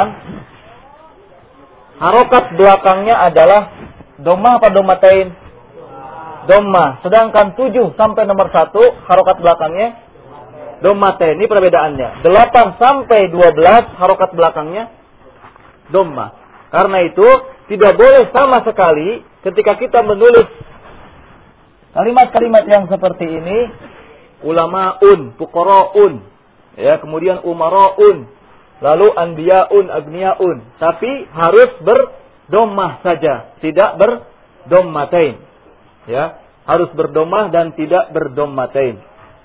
8, harokat belakangnya adalah dhamma apa dhammatain? Dhamma. Sedangkan 7 sampai nomor 1, harokat belakangnya dhammatain. Ini perbedaannya. 8 sampai 12, harokat belakangnya dhamma. Karena itu tidak boleh sama sekali ketika kita menulis kalimat-kalimat yang seperti ini, ulamaun, fuqaraun, ya, kemudian umaraun, lalu anbiyaun, agniyaun, tapi harus berdommah saja, tidak berdommatain. Ya, harus berdommah dan tidak berdommatain.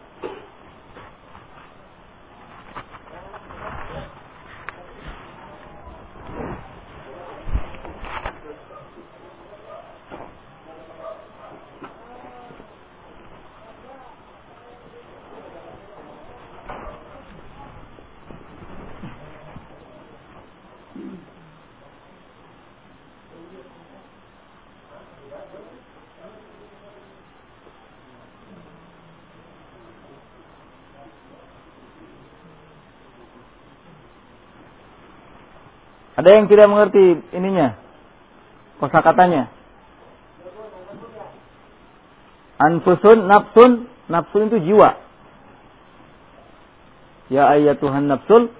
Ada yang tidak mengerti ininya, kosakatanya. Anfusun, nafsun itu jiwa. Ya ayyatuhan nafsul.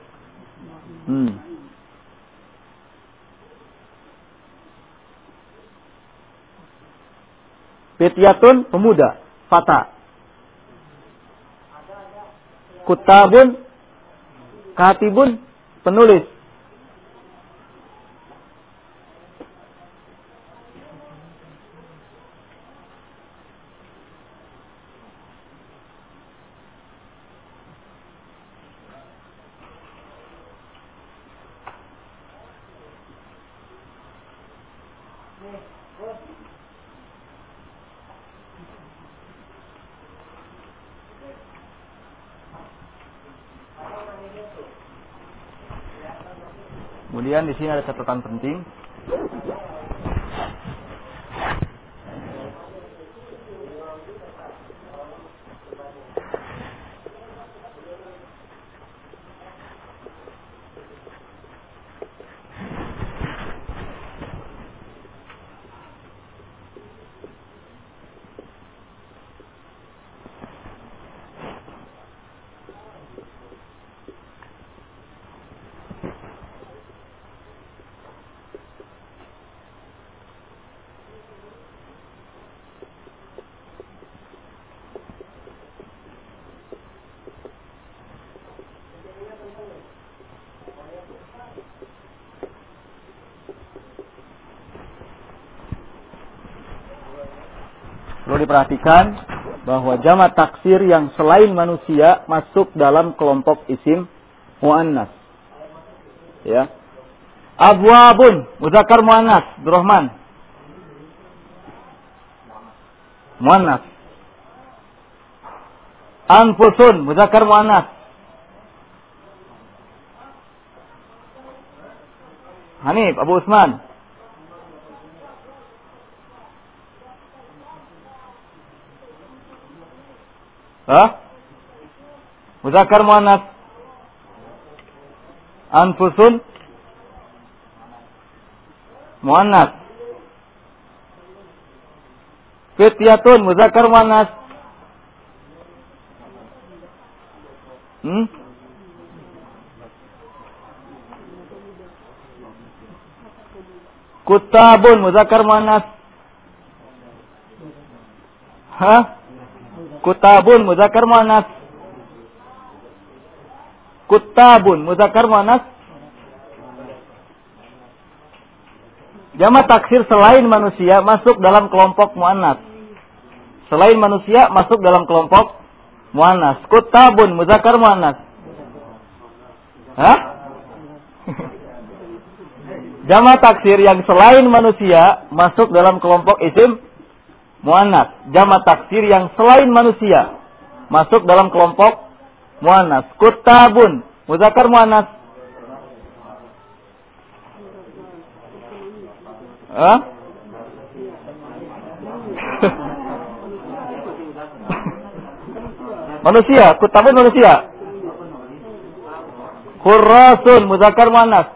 Fityatun, pemuda, fata. Kutabun, katibun, penulis. Kemudian di sini ada catatan penting. Perlu diperhatikan bahwa jamak taksir yang selain manusia masuk dalam kelompok isim muannas. Ya. Abwabun, muzakkar muannas, Abdurrahman. Muannas. Anfusun, muzakkar muannas. Hanif, Abu Usman. Muzakkar muannas. Anfusun muannas. Fityatun muzakkar muannas. Kutabun muzakkar muannas. Kutabun muzakkar muannas. Kutabun muzakkar muannas. Jamak taksir selain manusia masuk dalam kelompok muannas. Selain manusia masuk dalam kelompok muannas. Kutabun muzakkar muannas. Jamak taksir yang selain manusia masuk dalam kelompok isim muannas. Jamak taksir yang selain manusia masuk dalam kelompok muannas. Kutabun muzakkar muannas. Manusia, kutabun manusia. Khurrasun muzakkar muannas.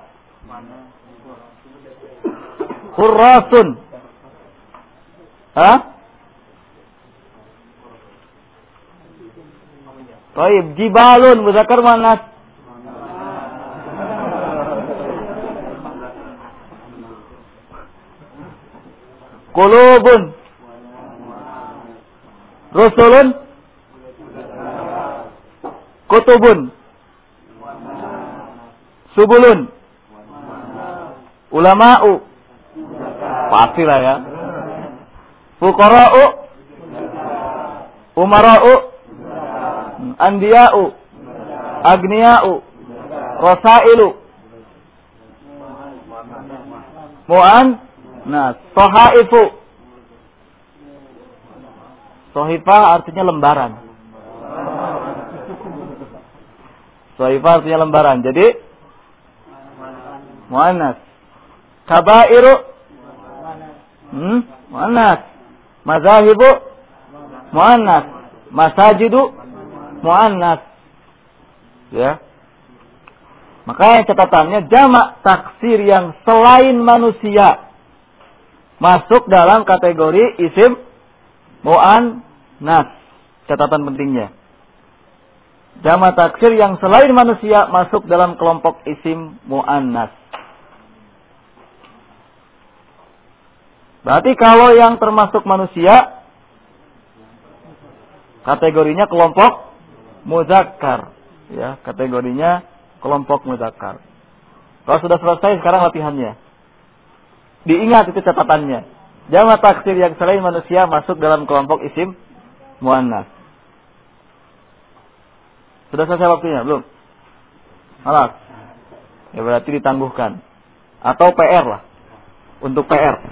Khurrasun. Baik, jibalun muzakkar muannas. Qulubun. Rusulun. Kutubun. Subulun. Ulama'u. Pastilah ya. Fuqara'u. Umara'u. Anbiya'u. Agniya'u. Rasailu. Mu'annas. Sohaifu. Sohifah artinya lembaran. Sohifah artinya lembaran. Jadi mu'annas. Kabairu. Mu'annas. Mazahibu. Mu'annas. Masajidu. Mu'annas. Ya. Makanya catatannya jamak taksir yang selain manusia masuk dalam kategori isim mu'annas. Catatan pentingnya. Jamak taksir yang selain manusia masuk dalam kelompok isim mu'annas. Berarti kalau yang termasuk manusia kategorinya kelompok muzakkar, ya, kategorinya kelompok muzakkar. Kalau sudah selesai sekarang latihannya. Diingat itu catatannya. Jamak taksir yang selain manusia masuk dalam kelompok isim muannas. Sudah selesai waktunya belum? Alas. Ya berarti ditangguhkan. Atau PR lah. Untuk PR.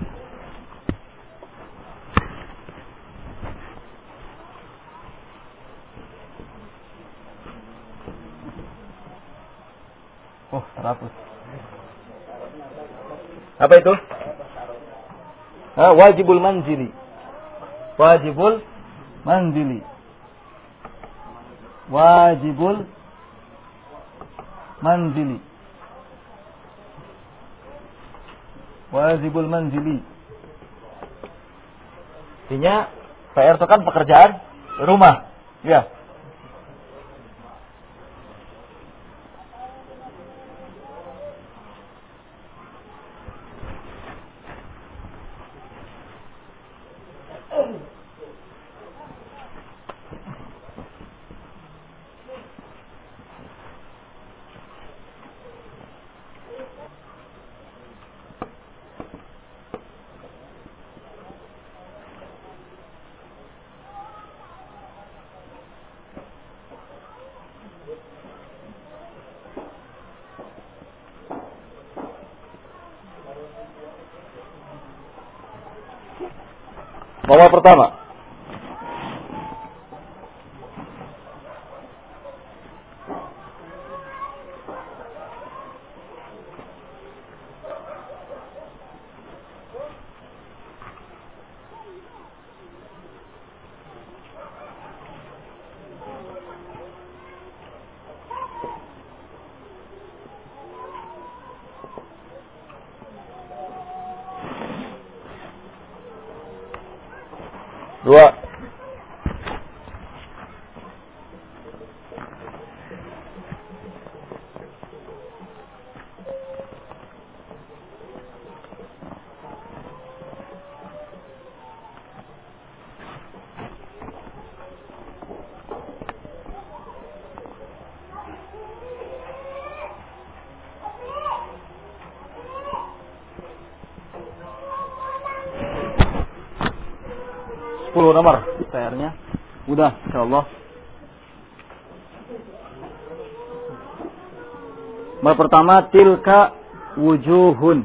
Oh, 100. Apa itu? Wajibul manzili. Wajibul manzili. Wajibul manzili. Wajibul manzili. Artinya PR itu kan pekerjaan rumah. Ya. Nomor pertama. 2. Nomor PR-nya udah insyaallah. Nomor pertama tilka wujuhun.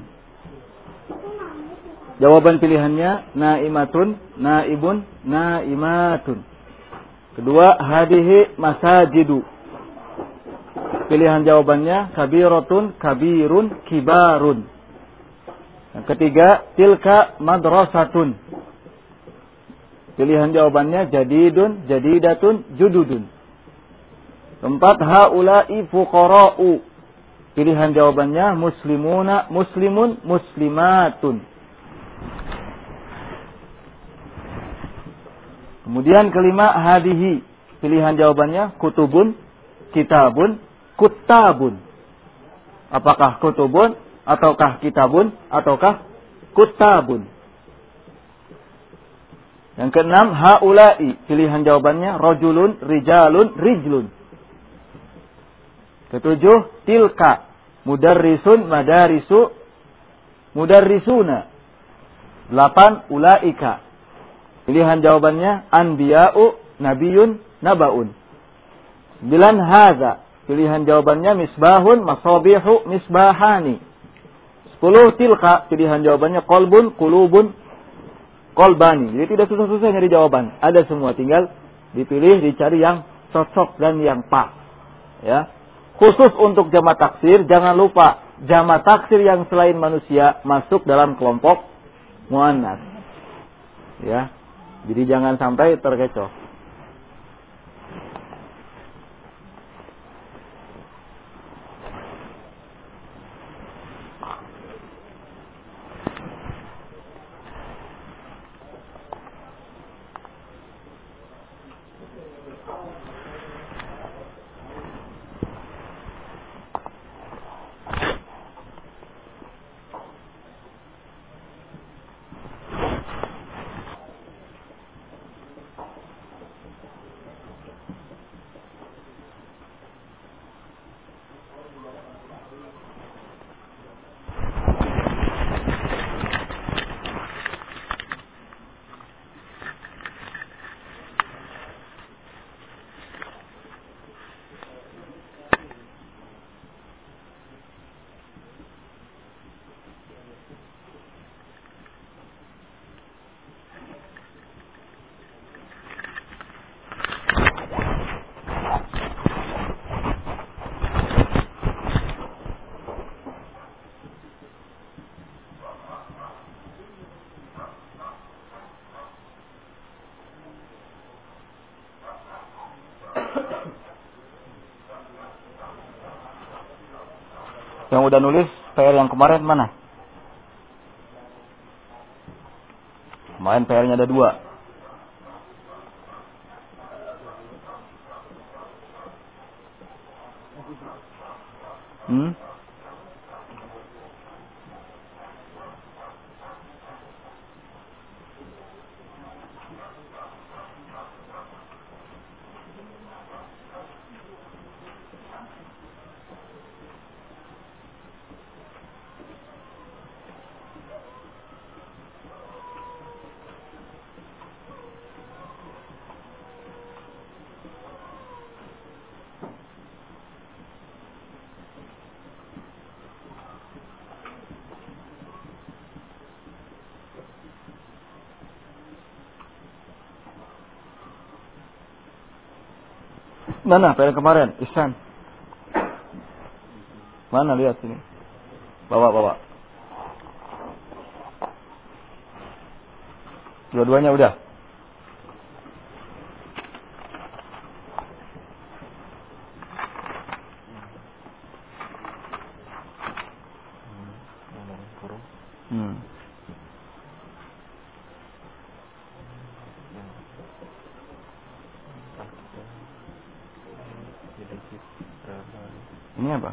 Jawaban pilihannya naimatun, naibun, naimatun. Kedua hadihi masajidu. Pilihan jawabannya kabiratun, kabirun, kibarun. Yang ketiga tilka madrasatun. Pilihan jawabannya jadidun, jadidatun, jududun. Keempat, haula'i fuqara'u. Pilihan jawabannya muslimuna, muslimun, muslimatun. Kemudian kelima, hadihi. Pilihan jawabannya kutubun, kitabun, kutabun. Apakah kutubun, ataukah kitabun, ataukah kutabun. Yang keenam, haula'i. Pilihan jawabannya rajulun, rijalun, rijlun. Ketujuh, tilka. Mudarrisun, madarisu, mudarrisuna. 8, ulaika. Pilihan jawabannya anbiya'u, nabiyun, nabaun. 9, haza. Pilihan jawabannya misbahun, masabihu, misbahani. 10, tilka. Pilihan jawabannya qalbun, qulubun, kolbani. Jadi tidak susah-susah nyari jawaban. Ada semua, tinggal dipilih, dicari yang cocok dan yang pas. Ya. Khusus untuk jamak taksir, jangan lupa jamak taksir yang selain manusia masuk dalam kelompok muannas. Ya. Jadi jangan sampai terkecoh. Yang udah nulis PR yang kemarin mana? Kemarin PR-nya ada 2. Mana PR kemarin? Ihsan. Mana, lihat sini. Bawa. Dua-duanya udah. Ini apa?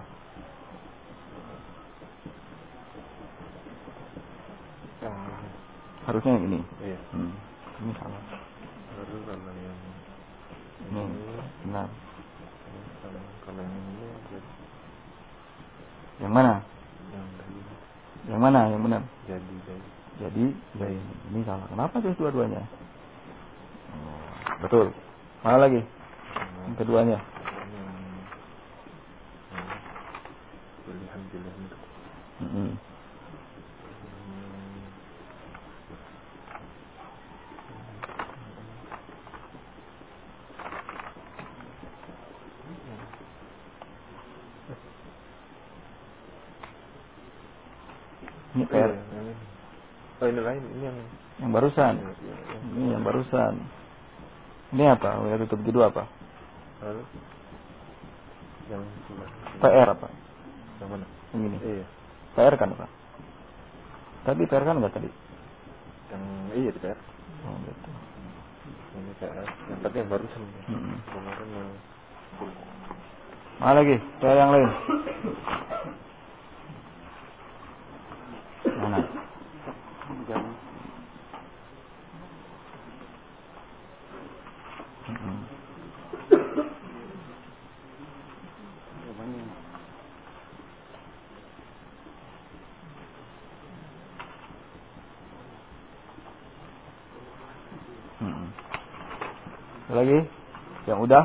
Harusnya yang ini. Iya. Ini salah. Baru kalau yang Ini benar. kalau yang ini Yang mana? yang dari Yang mana yang benar? jadi Jadi ini salah. Kenapa sih dua-duanya? Betul. Mana lagi? Yang keduanya. Pilihan-pilihan itu. Ini PR. Oh ini lain, ini Yang barusan. Ini yang barusan. Ini apa? Udah tutup gitu apa? Lalu yang PR apa? yang mana? Yang ini. Iya. PR kan apa? Tadi PR kan enggak tadi? Yang iya di PR. Oh gitu. Ini PR. Yang tadi yang barusan. Kemarin yang Mana lagi? PR yang lain. Mana? jam Lagi? Yang udah?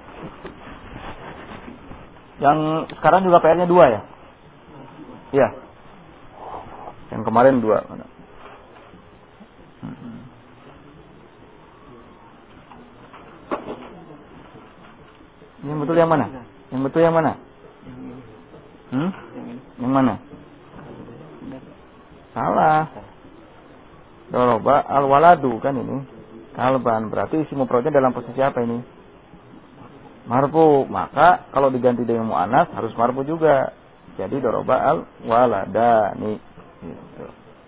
Yang sekarang juga PR-nya 2 ya? Iya. Yang kemarin 2 mana? Yang betul yang mana? Yang betul yang mana? Yang mana? Salah. Doroba al-waladu kan ini. Kalban. Berarti isi mufradnya dalam posisi apa ini? Marfu. Maka kalau diganti dengan mu'annas harus marfu juga. Jadi doroba al-waladani. Gitu.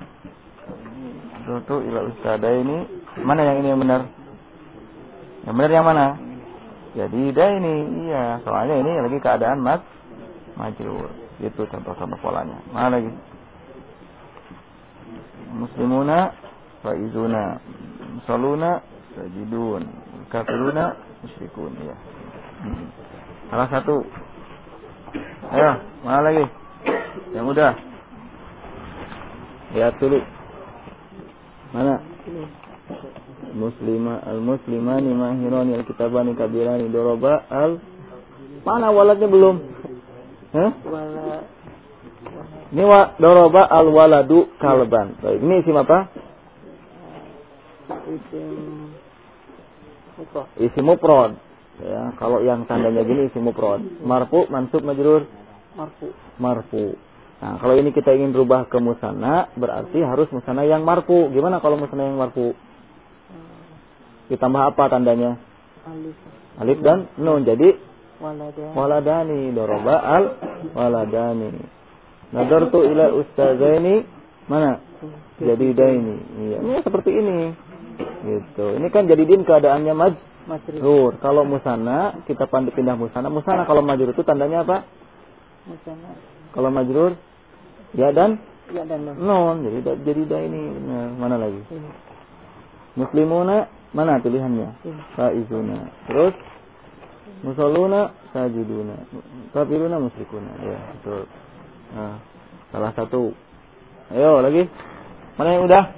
Itu ila ustada ini. Mana yang ini yang benar? Yang benar yang mana? Jadi ini. Iya. Soalnya ini lagi keadaan majrur. Itu contoh-contoh polanya. Mana lagi? Muslimuna faizuna. Saluna sajidun. Kafiruna musyrikun. Ya. Salah satu. Ayo, mana lagi? Yang udah. Lihat dulu. Mana? Muslimah al-muslimani mahirani al-kitabani kabirani doroba mana waladnya belum? Hah? Ini doroba al-waladu kalban. Baik, ini isim apa? Isim mufrad. Ya, kalau yang tandanya gini isim mufrad. Marfu, mansub, majrur. Marfu. Nah, kalau ini kita ingin rubah ke musanna, berarti harus musanna yang marfu. Gimana kalau musanna yang marfu? Ditambah apa tandanya? Alif dan nun. Jadi waladani, doroba al waladani. Nadartu ila ustazaini mana? Jadi daini. Iya, ini seperti ini. Gitu. Ini kan jadi din keadaannya majrur. Kalau musanna kita pindah musanna. Musanna kalau majrur itu tandanya apa? Musanna. Kalau majrur ya dan nun. Jadi daini. Benar. Mana lagi? Muslimuna mana pilihannya? Faizuna. Terus musalluna sajiduna. Kafiruna musyrikuna. Ya, betul. Nah, salah satu. Ayo lagi. Mana yang udah?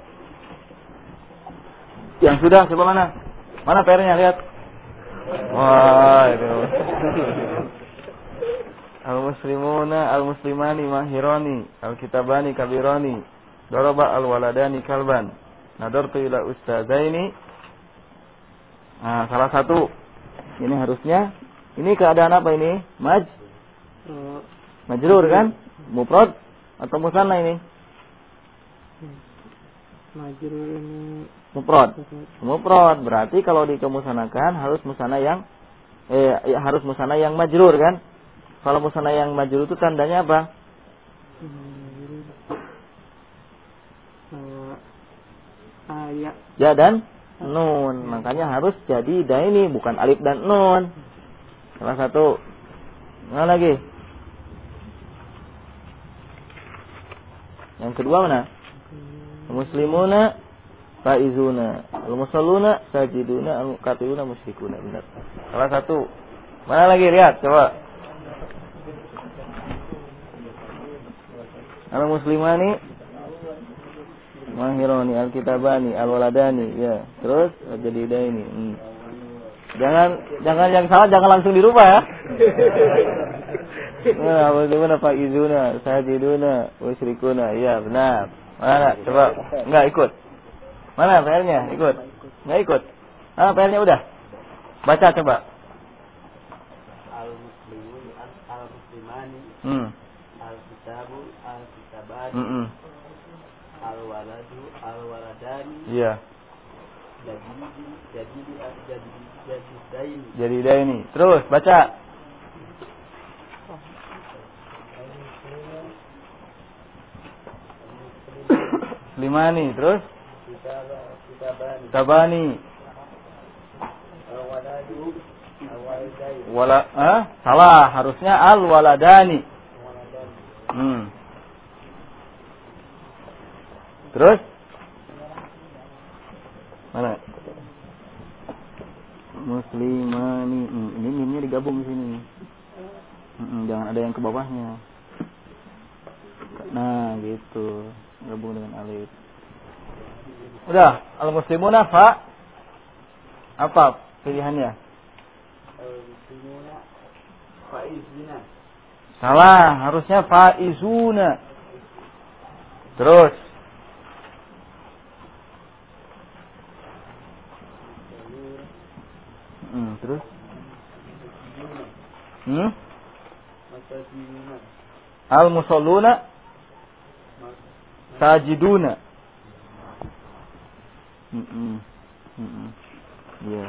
Yang sudah coba mana? Mana PR-nya lihat? Wah, itu. Al-muslimuna al-muslimani mahirani al-kitabani kabirani daraba al-waladani kalban. Nadartu ila ustazaini. Nah, salah satu. Ini harusnya ini keadaan apa ini? Majrur kan? Mufrad atau musanna ini? Majrur ini Mufrad. Berarti kalau dikemusanakan harus musanna yang harus musanna yang majrur kan? Kalau musanna yang majrur itu tandanya apa? Ya dan nun. Makanya harus jadi daini bukan alif dan nun. Salah satu. Mana lagi? Yang kedua mana? Muslimuna faizuna, al-musalluna sajiduna, al-muqatiluna musyrikuna. Benar. Salah satu. Mana lagi? Lihat, coba. Al-muslimani mahirani, al-kitabani, al-waladani, ya. Terus jadi ini. Jangan yang salah jangan langsung dirubah ya. Nah, muslimuna faizuna, sajiduna, musyrikuna. Ya, benar. Mana? Coba. Enggak ikut. Mana PR-nya? Ikut. Enggak ikut. Ah, PR-nya udah. Baca coba. Al-muslimun al-muslimani. Al-kitabu al-kitabani. Al-waladu al-waladani. Iya. Jadi daini. Terus baca. Limani, terus Tabani. Salah, harusnya al-waladani. Terus mana? Muslimani. Ini mimnya digabung di sini. Jangan ada yang ke bawahnya. Nah, gitu. Gabung dengan alif. Udah, al-muslimuna fa apa pilihannya? Al-muslimuna faizuna. Salah, harusnya faizuna. Terus terus al-musalluna sajiduna. Iya.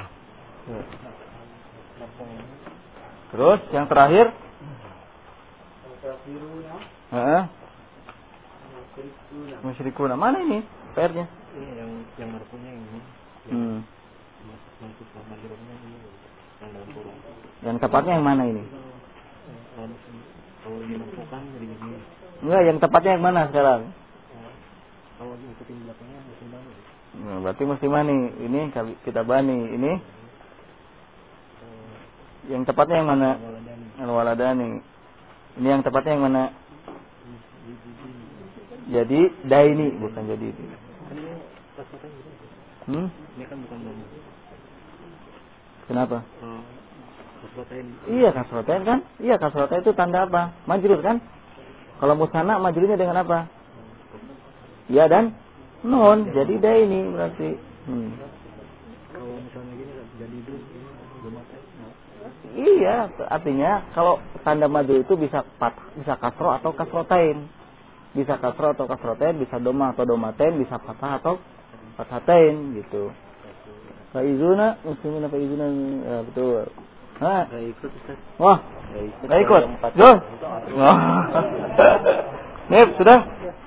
Terus yang terakhir musyrikuna. Mana ini PR-nya? Yang marfu'nya ini. Yang tepatnya yang mana ini? Kalau dimarfu'kan jadi begini. Enggak, yang tepatnya yang mana sekarang? Kalau diikutin belakangnya muslimani. Nah, berarti muslimani. Ini kita bani. Ini yang tepatnya yang mana? Al-waladani. Ini yang tepatnya yang mana? Jadi daini, bukan jadi ini. Ini kan bukan nama. Kenapa? Kasrotain. Iya, kasrotain kan? Iya, kasrotain itu tanda apa? Majrur kan? Kalau musanna majrurnya dengan apa? Ya dan nun. Jadi daini berarti. Kalau misalnya gini jadi itu Iya, artinya kalau tanda majrur itu bisa kasro atau kasrotain. Bisa kasro atau kasrotain, bisa doma atau domatain, bisa fathah atau fathatain gitu. Faizuna, muslimuna faizuna, ya, betul. Hah? Gak ikut Ustaz. Wah, gak ikut. Jul. Nip, sudah?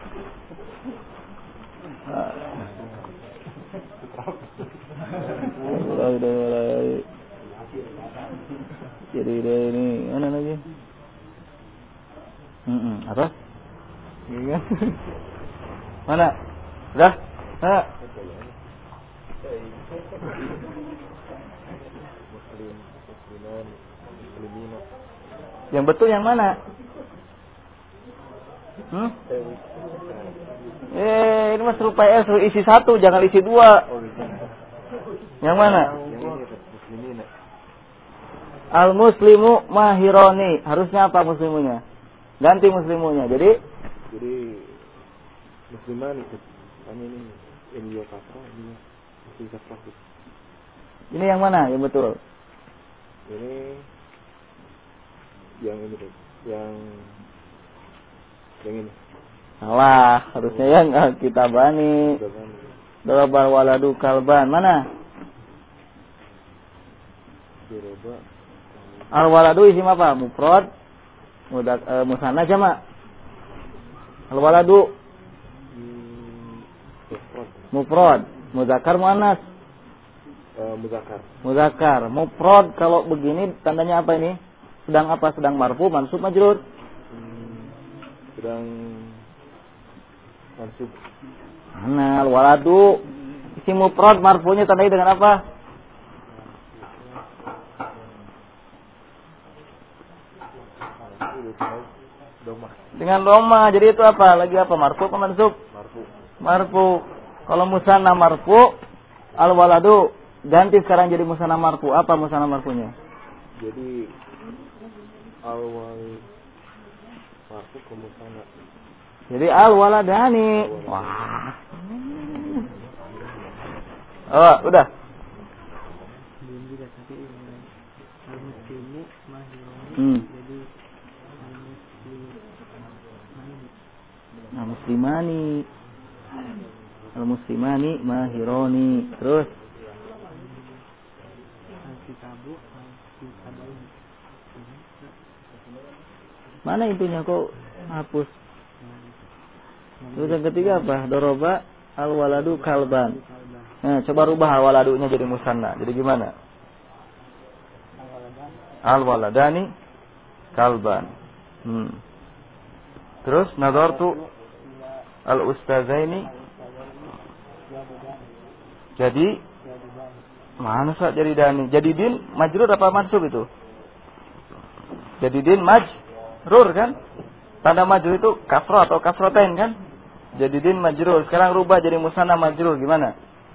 Udah mulai. Jadi ini mana lagi? Apa? Iya. Mana? Sudah? Mana? Yang betul yang mana? Ini mas suruh PS, suruh isi satu, jangan isi dua. Yang mana? Al-muslimu mahironi. Harusnya apa muslimunya? Ganti muslimunya. Jadi musliman ini dia kasrah, ini kasrah. Ini yang mana yang betul? Ini yang ini deh, yang ini. Salah, harusnya yang kita bani. Darabal waladu kalban. Mana? Al waladu isim apa? Mufrad, musanna jamak. Al waladu mufrad, muzakkar muannas. Muzakkar. Mufrad kalau begini tandanya apa ini? Sedang apa? Sedang marfu, mansub, majrur. Sedang Mansub. Mana al-waladu? Isim mufrad marfu'nya tandai dengan apa? Doma. Dengan doma. Jadi itu apa? Lagi apa? Marfu atau mansub? Marfu. Marfu. Kalau musanna marfu, al-waladu ganti sekarang jadi musanna marfu. Apa musanna marfunya? Jadi awal marfu ke musanna. Jadi al-waladani. Wah. Oh, udah. Belum juga tapi al-muslimu mahironi. Jadi al-muslimani. Al-muslimani mahironi. Terus al-kitabu al-kitabain. mana intinya kok hapus? Terus yang ketiga apa? Doroba al-waladu kalban. Nah, coba rubah al-waladunya jadi musanna. Jadi gimana? Al-waladani kalban. Terus nadartu al-ustazaini. Jadi mana saat jadi dani? Jadi din majrur apa mansub itu? Jadi din majrur kan? Tanda majrur itu kasroh atau kasrotain kan? Jadi din majrur. Sekarang rubah jadi musanna majrur gimana?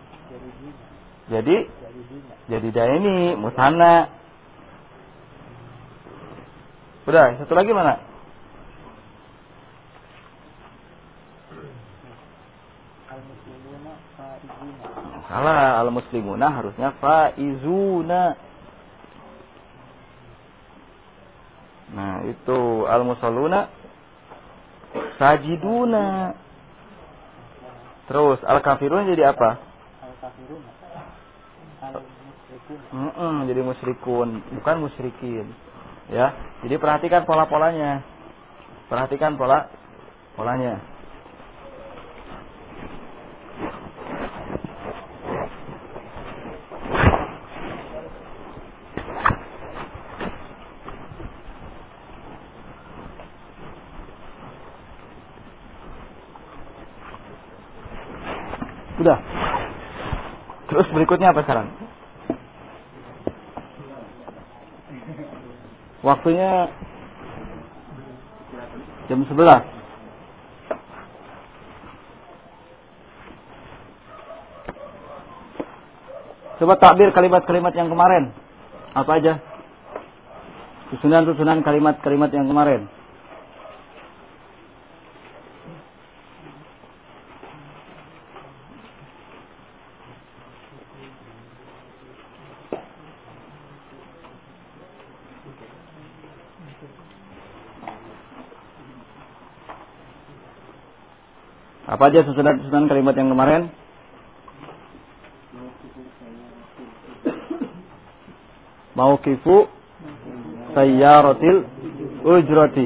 Jadi daini musanna. Udah, satu lagi mana? Al-muslimuna faizuna. Salah, al-muslimuna harusnya faizuna. Nah, itu al-musalluna sajiduna. Terus al-kafirun jadi apa? Al-kafiruna. Al-musyrikun. Jadi musyrikun, bukan musyrikin. Ya. Jadi perhatikan pola-polanya. Perhatikan polanya. Sudah. Terus berikutnya apa sekarang? Waktunya jam 11. Coba takbir kalimat-kalimat yang kemarin. Apa aja? Susunan kalimat-kalimat yang kemarin. Apa aja susunan kalimat yang kemarin? Mauqifu sayyaratil ujrati.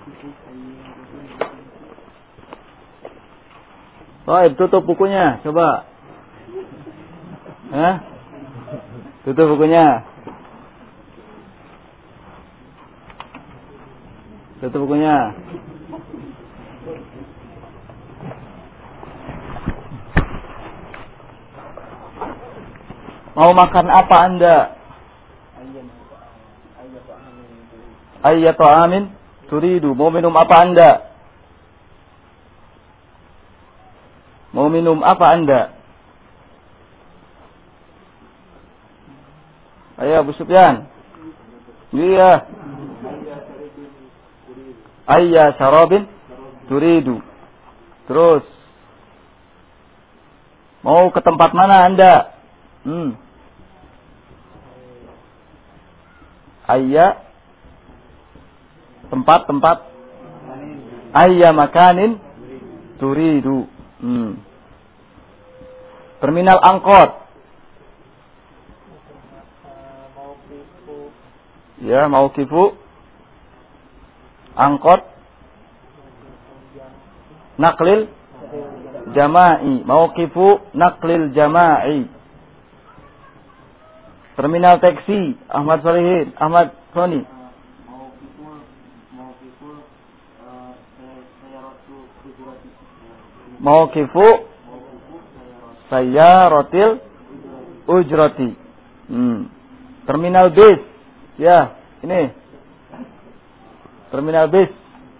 Baik, tutup bukunya, coba. Tutup bukunya. Tutup bukunya. Mau makan apa Anda? Ayyatu amin turidu. Mau minum apa Anda? Mau minum apa Anda? Ayo Abu Sufyan. Iya. Ayya syarabin turidu. Terus. Mau ke tempat mana Anda? Ayya tempat ayya makanin turidu. Terminal angkot. Ya, mauqifu angkot naklil jama'i. Mauqifu naklil jama'i. Terminal taksi Ahmad Salihin, Ahmad Soni. Mauqifu sayyaratil ujrati. Terminal bis. Ya, ini. Terminal bis.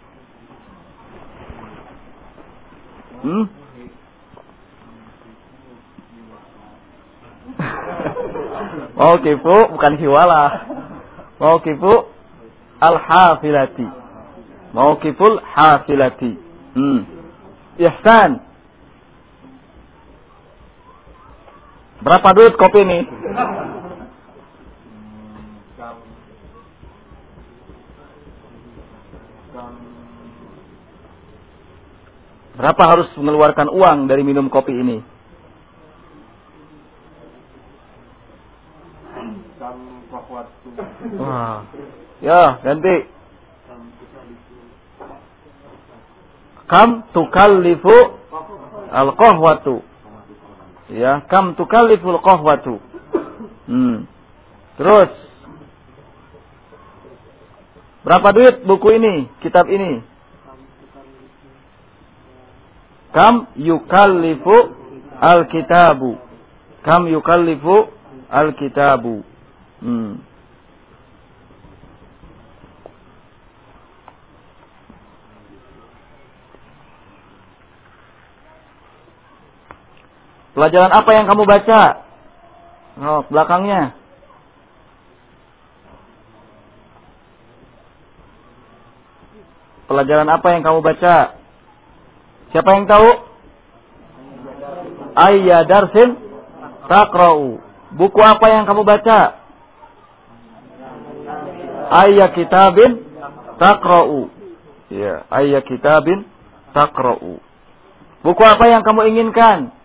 Mauqifu bukan hiwala. Mauqifu al-hafilati. Mauqiful hafilati. Ihsan. Berapa duit kopi ini? Berapa harus mengeluarkan uang dari minum kopi ini? Wah. Ya, ganti. Kam tukallifu al-qahwatu. Ya, kam tukallifu al-qahwatu. Terus. Berapa duit buku ini, kitab ini? Kam yukallifu al-kitabu. Kam yukallifu al-kitabu. Pelajaran apa yang kamu baca? Oh, belakangnya. Pelajaran apa yang kamu baca? Siapa yang tahu? Ayya darsin taqra'u. Buku apa yang kamu baca? Ayya kitabin taqra'u. Ya, ayya kitabin taqra'u. Buku apa yang kamu inginkan?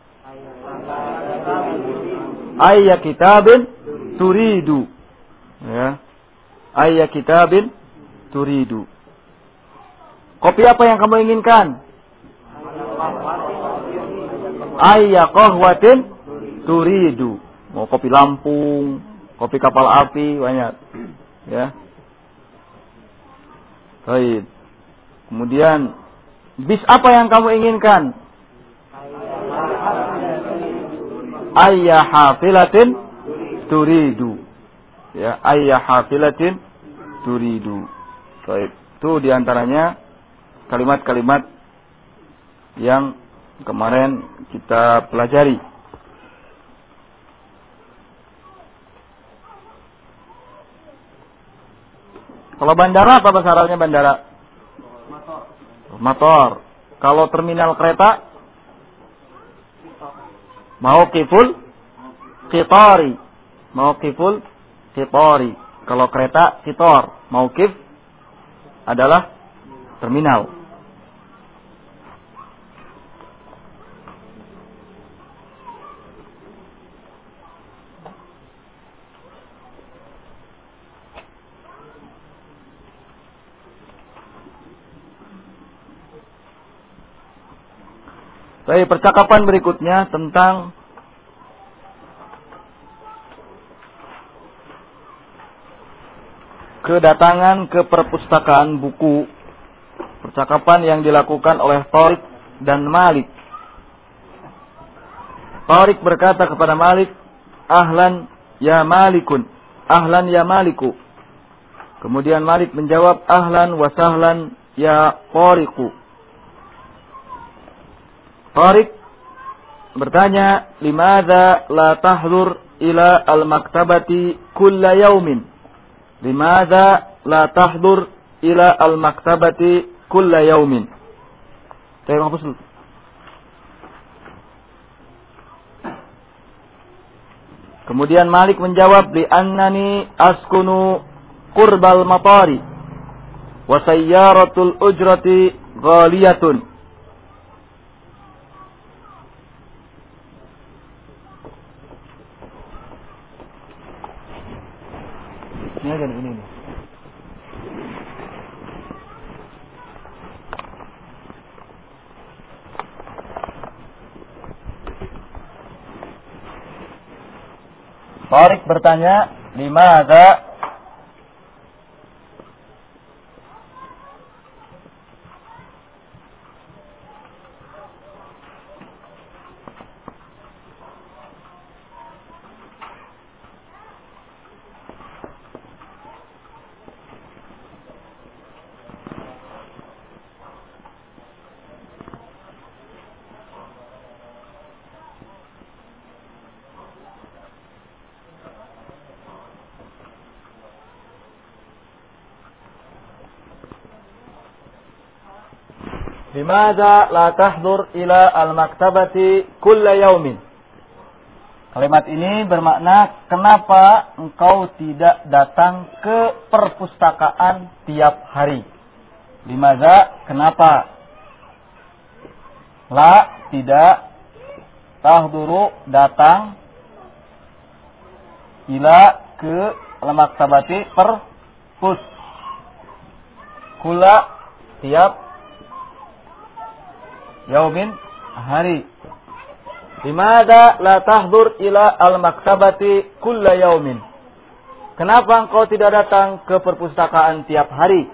Ayya kitabin turidu. Ya. Ayya kitabin turidu. Kopi apa yang kamu inginkan? Ayya qahwatin turidu. Mau kopi Lampung, kopi kapal api, banyak. Ya. Baik. Kemudian bis apa yang kamu inginkan? Ayya hafilatin turidu. Ya, ayya hafilatin turidu. Baik. Itu diantaranya kalimat-kalimat yang kemarin kita pelajari. Kalau bandara apa bahasa Arabnya bandara? Motor. Kalau terminal kereta? Mauqiful qitari. Mauqiful qitari. Kalau kereta qitar. Mauqif adalah terminal. Baik, percakapan berikutnya tentang kedatangan ke perpustakaan buku. Percakapan yang dilakukan oleh Tariq dan Malik. Tariq berkata kepada Malik, "Ahlan ya Malikun, ahlan ya Maliku." Kemudian Malik menjawab, "Ahlan wa sahlan ya Tariqu." Tariq bertanya, "Limadza la tahdur ila al-maktabati kulla yaumin?" Limadza la tahdur ila al-maktabati kulla yaumin? Saya hapus dulu. Kemudian Malik menjawab, "Li'annani askunu qurbal matari wa sayyaratul ujrati ghaliyatun." Ini aja nih, ini. Tariq bertanya, "Limadza Limadza la tahdur ila al-maktabati kulla yaumin? Kalimat ini bermakna kenapa engkau tidak datang ke perpustakaan tiap hari? Limadza, kenapa? La, tidak. Tahduru, datang. Ila, ke al-maktabati, perpus. Kula, tiap. Yaumin, hari. Limadza la tahdur ila al-maktabati kulla yaumin? Kenapa engkau tidak datang ke perpustakaan tiap hari?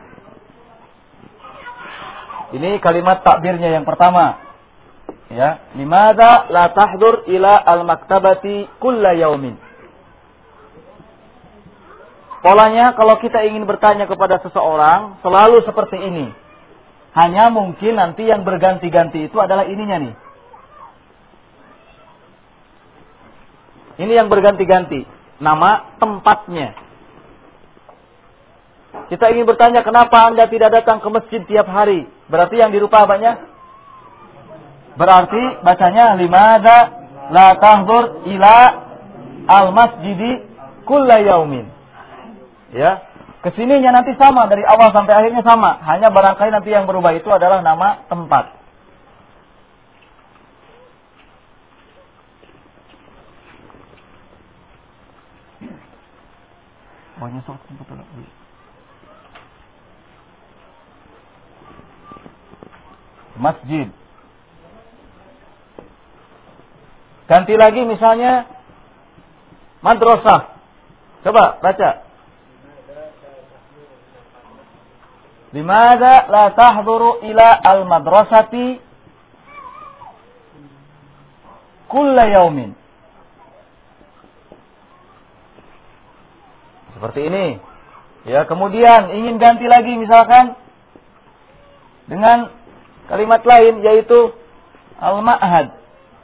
Ini kalimat takbirnya yang pertama. Ya, limadza la tahdur ila al-maktabati kulla yaumin? Polanya kalau kita ingin bertanya kepada seseorang selalu seperti ini. Hanya mungkin nanti yang berganti-ganti itu adalah ininya nih. Ini yang berganti-ganti. Nama tempatnya. Kita ingin bertanya kenapa Anda tidak datang ke masjid tiap hari. Berarti yang dirubah apanya? Berarti bacanya limadza la tahdur ila al-masjidi kulla yaumin. Ya. Kesininya nanti sama. Dari awal sampai akhirnya sama. Hanya barangkali nanti yang berubah itu adalah nama tempat. Banyak soal betul. Masjid. Ganti lagi misalnya madrasah. Coba baca. Limadza la tahduru ila al-madrasati kulla yaumin? Seperti ini. Ya, kemudian ingin ganti lagi misalkan dengan kalimat lain yaitu al-ma'had.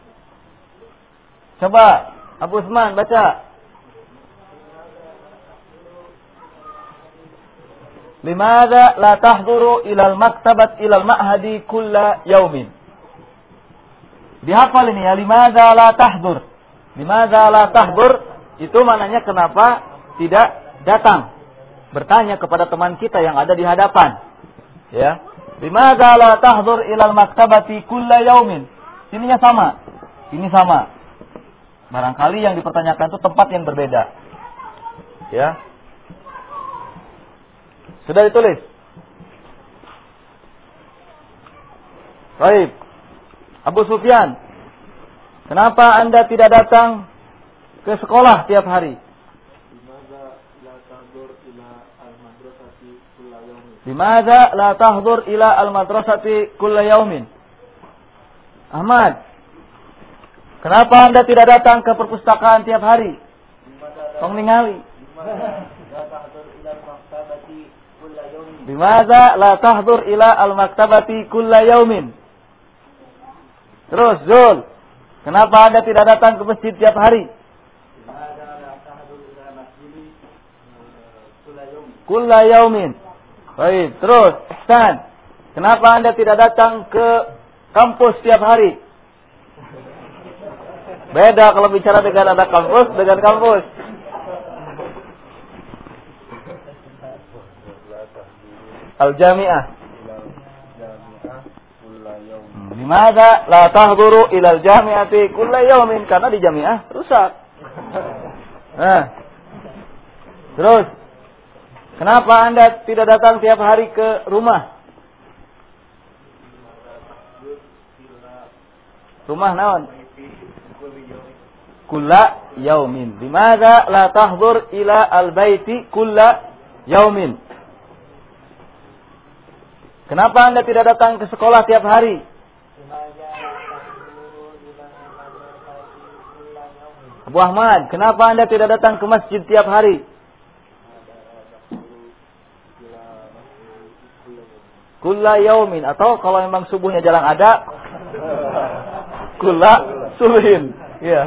Coba Abu Usman baca. Limadza la tahduru ila al-maktabat ila al-ma'hadi kulla yaumin? Dihafal ini ya, limadza la tahdur. Limadza la tahdur itu maknanya kenapa tidak datang, bertanya kepada teman kita yang ada di hadapan. Ya. Limadza la tahdur ilal maktabati kulla yaumin? Sininya sama. Ini sama. Barangkali yang dipertanyakan itu tempat yang berbeda. Ya. Sudah ditulis? Baik. Abu Sufyan, kenapa Anda tidak datang ke sekolah tiap hari? Limadza la tahdur ila al-madrasati kulla yaumin? Ahmad, kenapa Anda tidak datang ke perpustakaan tiap hari? Tong ningali. Limadza la tahdur ila al-maktabati kulla yaumin? Terus Zul, kenapa Anda tidak datang ke masjid tiap hari? Kulla yaumin. Baik, terus Ihsan, kenapa Anda tidak datang ke kampus tiap hari? Beda kalau bicara dengan ada kampus dengan kampus. Al-Jami'ah. Limadza la tahduru ila al-jami'ati kulla yaumin? Karena di jami'ah rusak. Nah. Terus kenapa Anda tidak datang tiap hari ke rumah? Rumah naon? Kulla yaumin. Limadza la tahdur ila al-baiti kulla yaumin? Kenapa Anda tidak datang ke sekolah tiap hari? Abu Ahmad, kenapa Anda tidak datang ke masjid tiap hari? Kulla yaumin, atau kalau memang subuhnya jarang ada, kulla subuhin. Ya.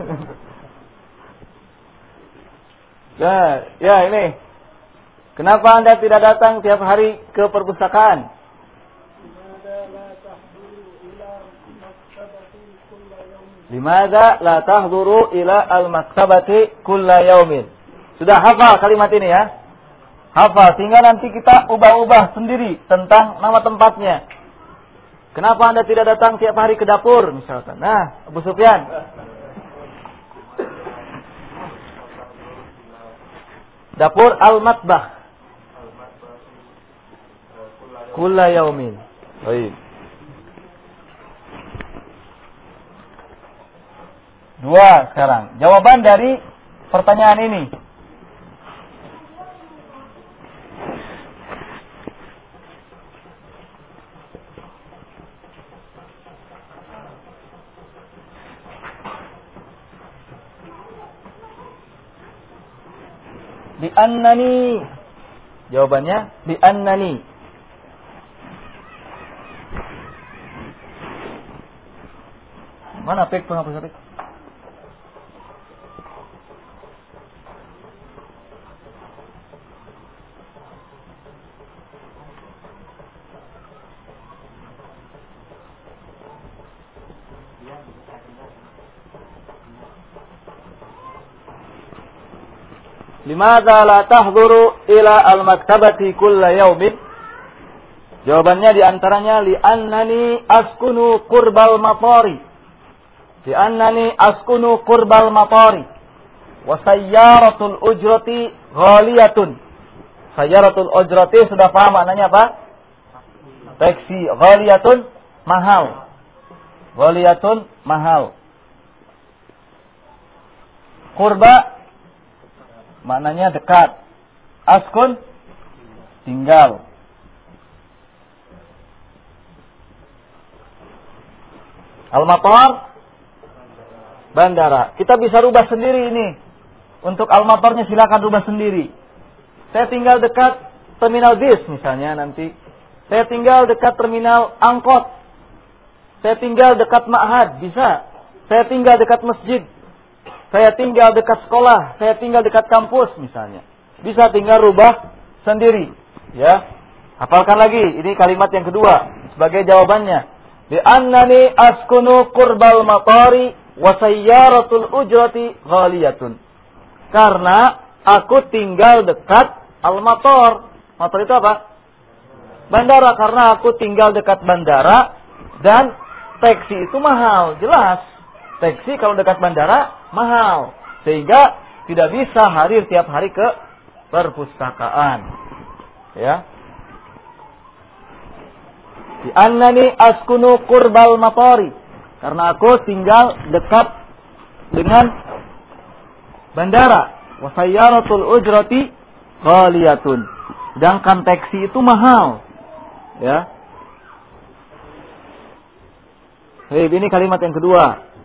Nah, ya ini. Kenapa Anda tidak datang tiap hari ke perpustakaan? Limadza la tahduru ila al-maktabati kulla yaumin. Sudah hafal kalimat ini ya? Hafal, sehingga nanti kita ubah-ubah sendiri tentang nama tempatnya. Kenapa Anda tidak datang tiap hari ke dapur misalkan? Nah, Abu Sufyan. Dapur al-matbah. Kulla yaumin. Baik. 2 sekarang. Jawaban dari pertanyaan ini. Bi annani. Jawabannya bi annani. Mana pek penghapus pek? Limadza la tahduru ila al-maktabati kulla yaumin? Jawabannya diantaranya li'annani askunu qurbal matari. Li'annani askunu qurbal matari. Wa sayyaratul ujrati ghaliyatun. Sayyaratul ujrati sudah paham maknanya apa? Taksi. Ghaliyatun mahal. Ghaliyatun mahal. Qurba maknanya dekat. Askun tinggal. Al-matar bandara. Kita bisa rubah sendiri ini. Untuk al-matarnya silakan rubah sendiri. Saya tinggal dekat terminal bis misalnya nanti. Saya tinggal dekat terminal angkot. Saya tinggal dekat ma'had, bisa. Saya tinggal dekat masjid. Saya tinggal dekat sekolah, saya tinggal dekat kampus misalnya. Bisa tinggal rubah sendiri, ya. Hafalkan lagi, ini kalimat yang kedua sebagai jawabannya. Bi annani askunu qurbal matari wa sayyaratul ujrati ghaliyatun. Karena aku tinggal dekat al-matar. Matar itu apa? Bandara, karena aku tinggal dekat bandara dan taksi itu mahal, jelas. Taksi kalau dekat bandara mahal, sehingga tidak bisa hadir tiap hari ke perpustakaan. Ya. Di annani askunu qurbal matari, karena aku tinggal dekat dengan bandara. Wa sayyaratul ujrati ghaliyatun. Sedangkan taksi itu mahal. Ya. Ini kalimat yang kedua.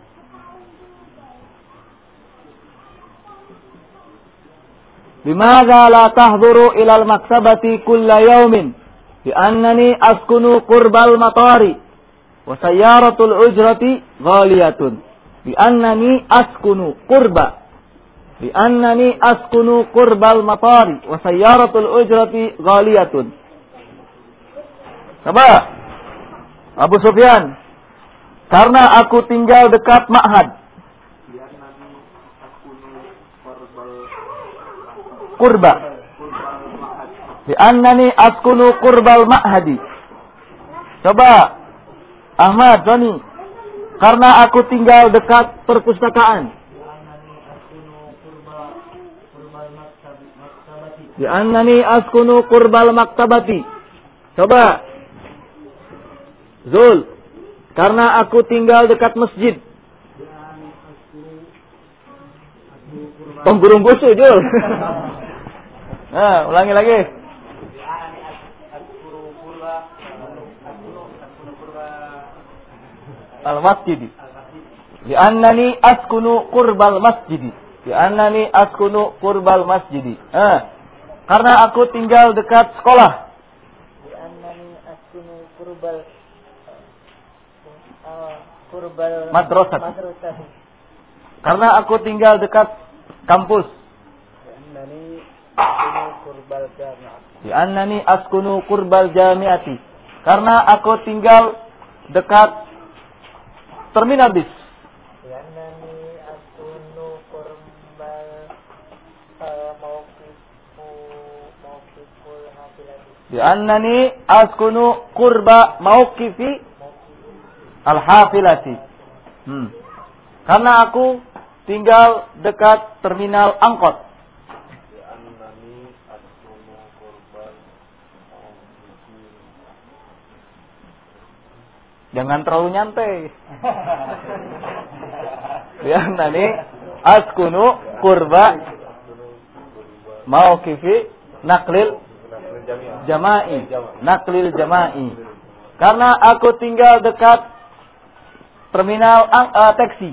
Limadza la tahduru ila al-maktabati kulla yaumin? Bi annani askunu qurbal matari wa sayyaratul ujrati ghaliyatun. Bi annani askunu qurba. Bi annani askunu qurbal matari wa sayyaratul ujrati ghaliyatun. Coba Abu Sufyan. Karena aku tinggal dekat ma'had. Qurba. Bi annani askunu qurbal ma'hadi. Coba Ahmad, Joni. Karena aku tinggal dekat perpustakaan. Bi annani askunu qurbal maktabati. Coba Zul. Karena aku tinggal dekat masjid. Pemburung busuk, Jul. Nah, ulangi lagi. Al-masjid. Bi annani askunu qurbal masjid. Bi annani askunu qurbal masjid. Karena aku tinggal dekat sekolah. Bi annani askunu qurbal madrasah. Karena aku tinggal dekat kampus. Bi annani askunu qurbal jami'ati. Karena aku tinggal dekat terminal bis. Li'annani askunu qurba mauqifi al-hafilati. Karena aku tinggal dekat terminal angkot. Jangan terlalu nyantai. Li'annani askunu qurba mauqifi naklil jama'i. Naklil jama'i. Karena aku tinggal dekat terminal taksi.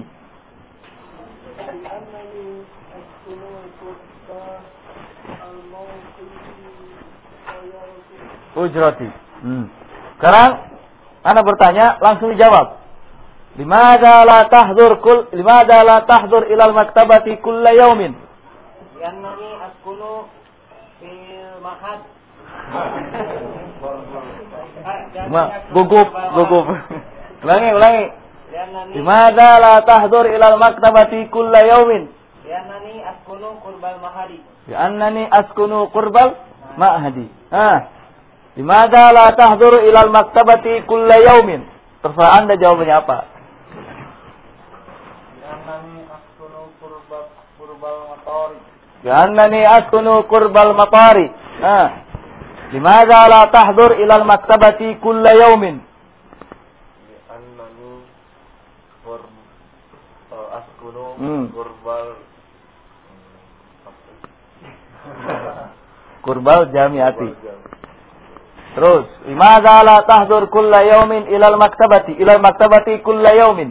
Ujrati. Sekarang Anda bertanya, langsung dijawab. Limadza la tahdur ilal maktabati kulla yaumin? Li'annani askunu fil mahad. Gugup. Ulangi. Limadza la tahdur ilal maktabati kulla yaumin? Li'annani askunu qurbal mahadi. Li'annani askunu qurbal ma'hadi. Limadza la tahdur ilal maktabati kulla yaumin? Terserah Anda jawabannya apa. Li'annani askunu qurbal matari. Limadza la tahdur ilal maktabati kulla yaumin? Li'annani askunu qurbal jamiati. Terus, limadza la tahdur kulla yaumin ilal maktabati kulla yaumin?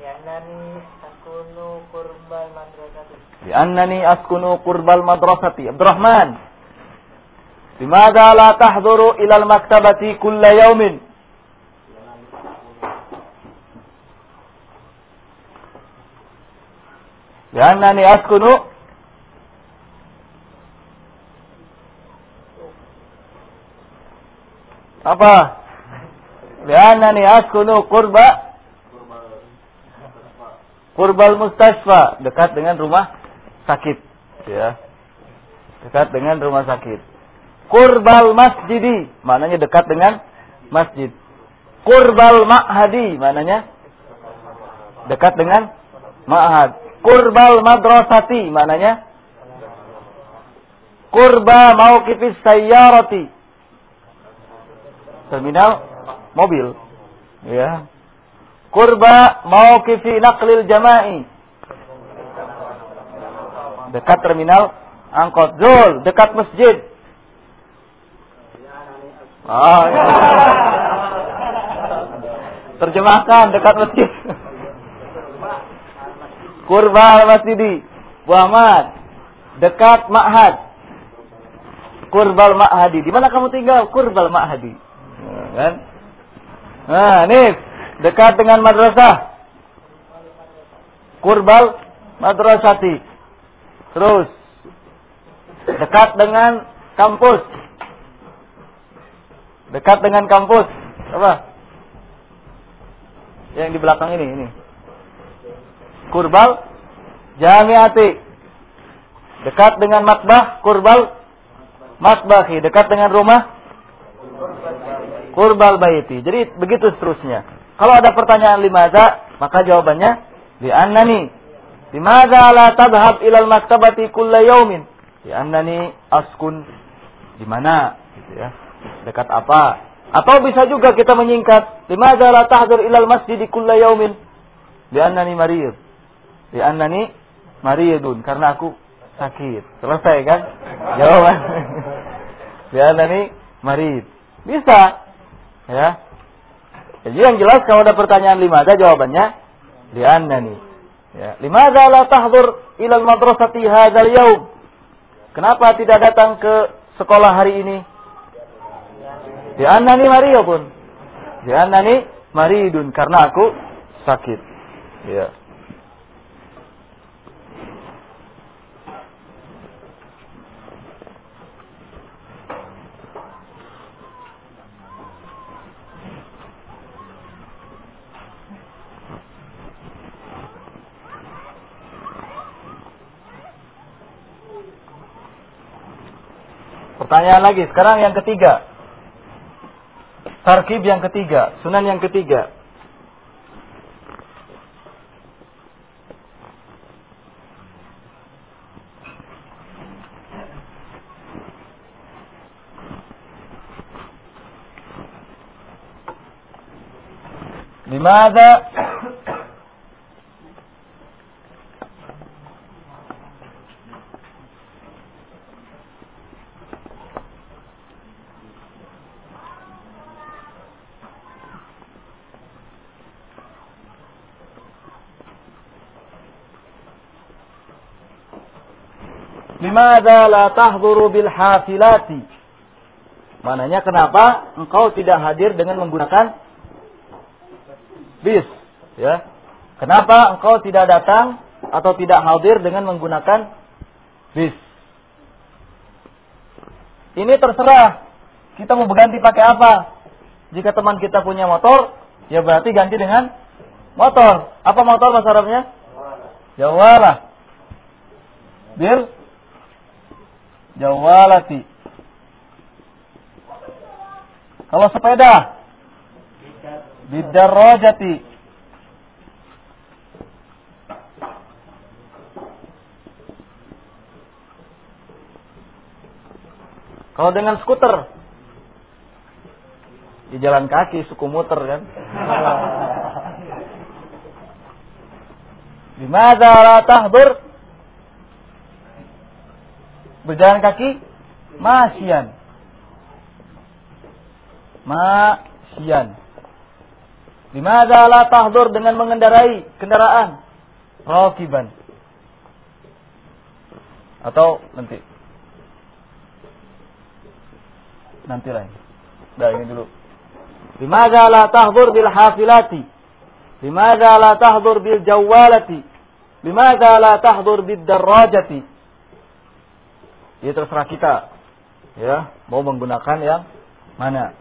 Li'annani askunu qurbal madrasati. Abdurrahman. Limadza la tahduru ilal maktabati kulla yaumin? Li'annani askunu apa? Li'annani askunu qurbal mustasfa, dekat dengan rumah sakit, ya. Dekat dengan rumah sakit. Qurbal masjidi, maknanya dekat dengan masjid. Qurbal ma'hadi, maknanya dekat dengan ma'had. Qurbal madrasati, maknanya qurba mauqifis sayyarati, terminal mobil, ya. Qurba mauqifi naqlil jama'i, dekat terminal angkot. Zul, dekat masjid. Ya. Terjemahkan, dekat masjid. Qurba masjidi. Muhammad, dekat ma'had. Qurbal ma'hadi. Di mana kamu tinggal? Qurbal ma'hadi. Kan? Nih, dekat dengan madrasah. Qurbal madrasati. Terus dekat dengan kampus. Dekat dengan kampus. Apa? Yang di belakang ini. Qurbal jamiati. Dekat dengan matbah, qurbal matbahi. Dekat dengan rumah, qurbal baiti. Jadi begitu seterusnya. Kalau ada pertanyaan limadza, maka jawabannya li'annani. Limadza la tadhhab ilal maktabati kulla yaumin? Li'annani askun. Di mana? Gitu ya. Dekat apa? Atau bisa juga kita menyingkat, limadza la tahdur ilal masjidi kulla yaumin? Li'annani marid. Li'annani maridun, karena aku sakit. Selesai kan? Jawaban. Li'annani marid. Bisa. Ya. Jadi yang jelas kalau ada pertanyaan limadza, jawabannya li'annani. Ya. Limadza la tahdur ilal madrasati hadzal yaum? Kenapa tidak datang ke sekolah hari ini? Li'annani mariyun. Li'annani maridun, karena aku sakit. Ya. Pertanyaan lagi, sekarang yang ketiga. Tarkib yang ketiga, sunan yang ketiga. Limadza Limadza la tahdhuru bil hafilati? Mananya kenapa engkau tidak hadir dengan menggunakan bis? Ya. Kenapa engkau tidak datang atau tidak hadir dengan menggunakan bis? Ini terserah. Kita mau berganti pakai apa? Jika teman kita punya motor, ya berarti ganti dengan motor. Apa motor bahasa Arabnya? Jawalah. Bil jawalati. Kalau sepeda bidarrajati. Kalau dengan skuter di jalan kaki, suku muter kan. Limadza la tahdur? Berjalan kaki, masyian. Masyian. Limadza la tahdur? Dengan mengendarai kendaraan, rakiban. Atau nanti lagi. Dah ini dulu. Limadza la tahdur bil hafilati? Limadza la tahdur bil jawalati? Limadza la tahdur bid darrajati? Ya terserah kita, ya mau menggunakan yang mana.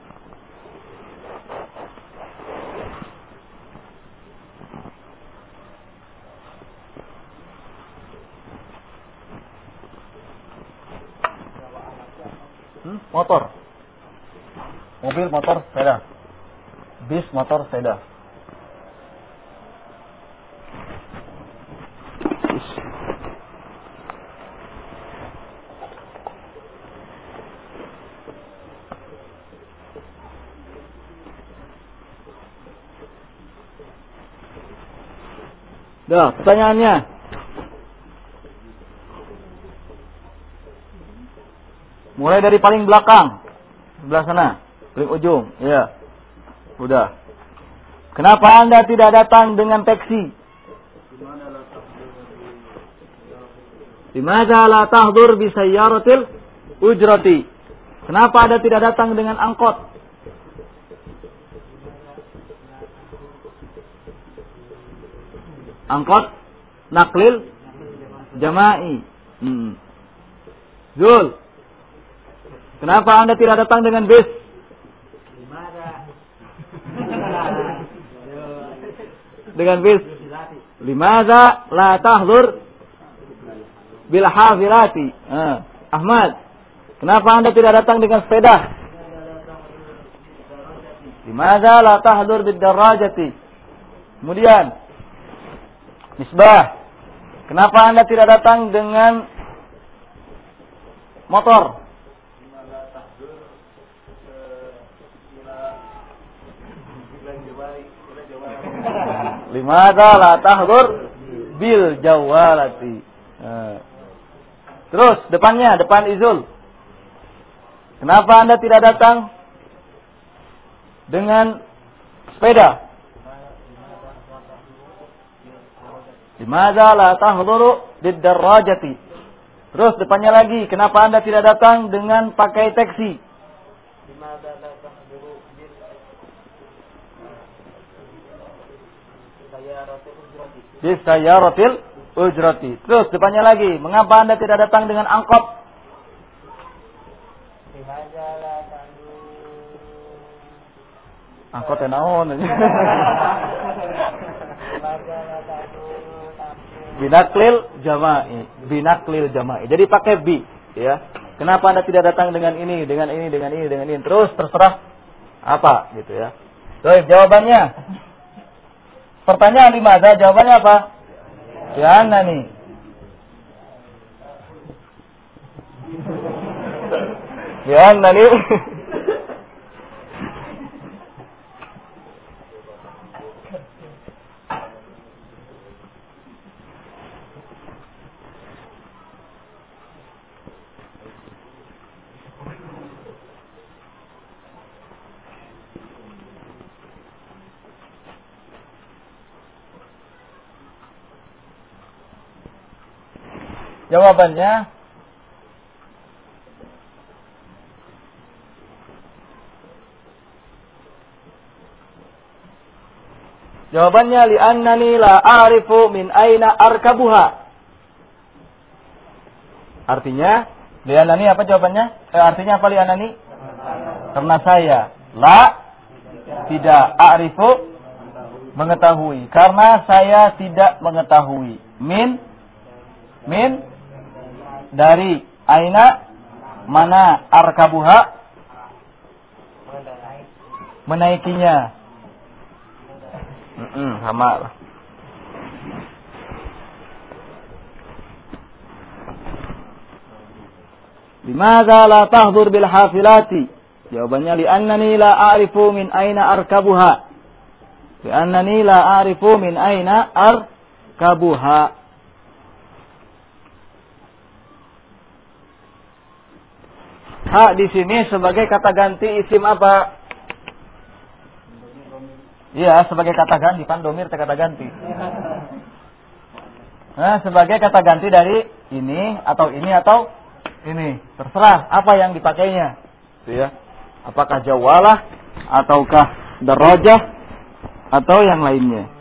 Motor, mobil, motor, sepeda, bis, motor, sepeda. Dah, pertanyaannya. Mulai dari paling belakang, sebelah sana, paling ujung, ya. Udah. Kenapa Anda tidak datang dengan taksi? Limadza la tahdur bi sayyaratil ujrati? Kenapa Anda tidak datang dengan angkot? Angkot naklil jama'i. Zul, kenapa Anda tidak datang dengan bis? Dengan bis. Limadza la tahdur bil hafilati? Ahmad, kenapa Anda tidak datang dengan sepeda? Limadza la tahdur bid darrajati? Kemudian Misbah, kenapa Anda tidak datang dengan motor? Limadza la tahdur bil jawalati? Terus depannya, depan Izul, kenapa Anda tidak datang dengan sepeda? Limadza la tahduru bid darrajati? Terus depannya lagi, kenapa Anda tidak datang dengan pakai taksi? Limadza la tahduru bil sayyaratil ujrati? Terus depannya lagi, mengapa Anda tidak datang dengan angkot? Limadza la tahduru angkot naon? Binaklil jama'i, binaklil jama'i. Jadi pakai bi, ya. Kenapa Anda tidak datang dengan ini, dengan ini, dengan ini, dengan ini? Terus terserah Apa gitu ya. Baik, jawabannya. Pertanyaan limadza, jawabannya apa? Li'annani. Li'annani. Jawabannya li'annani la a'rifu min aina arkabuha. Artinya li'annani apa jawabannya? Artinya apa li'annani? Karena saya tidak a'rifu mengetahui. Karena saya tidak mengetahui. Min dari aina mana arkabuha menaikinya. Sama lah. Limadza la tahdur bil hafilati? Jawabannya li'annani la a'rifu min aina arkabuha. Li'annani la a'rifu min aina arkabuha. Ha di sini sebagai kata ganti isim apa? Iya, sebagai kata ganti, kan domir kata ganti. Nah, sebagai kata ganti dari ini atau ini. Terserah apa yang dipakainya. Gitu ya. Apakah jawalah ataukah darajah atau yang lainnya.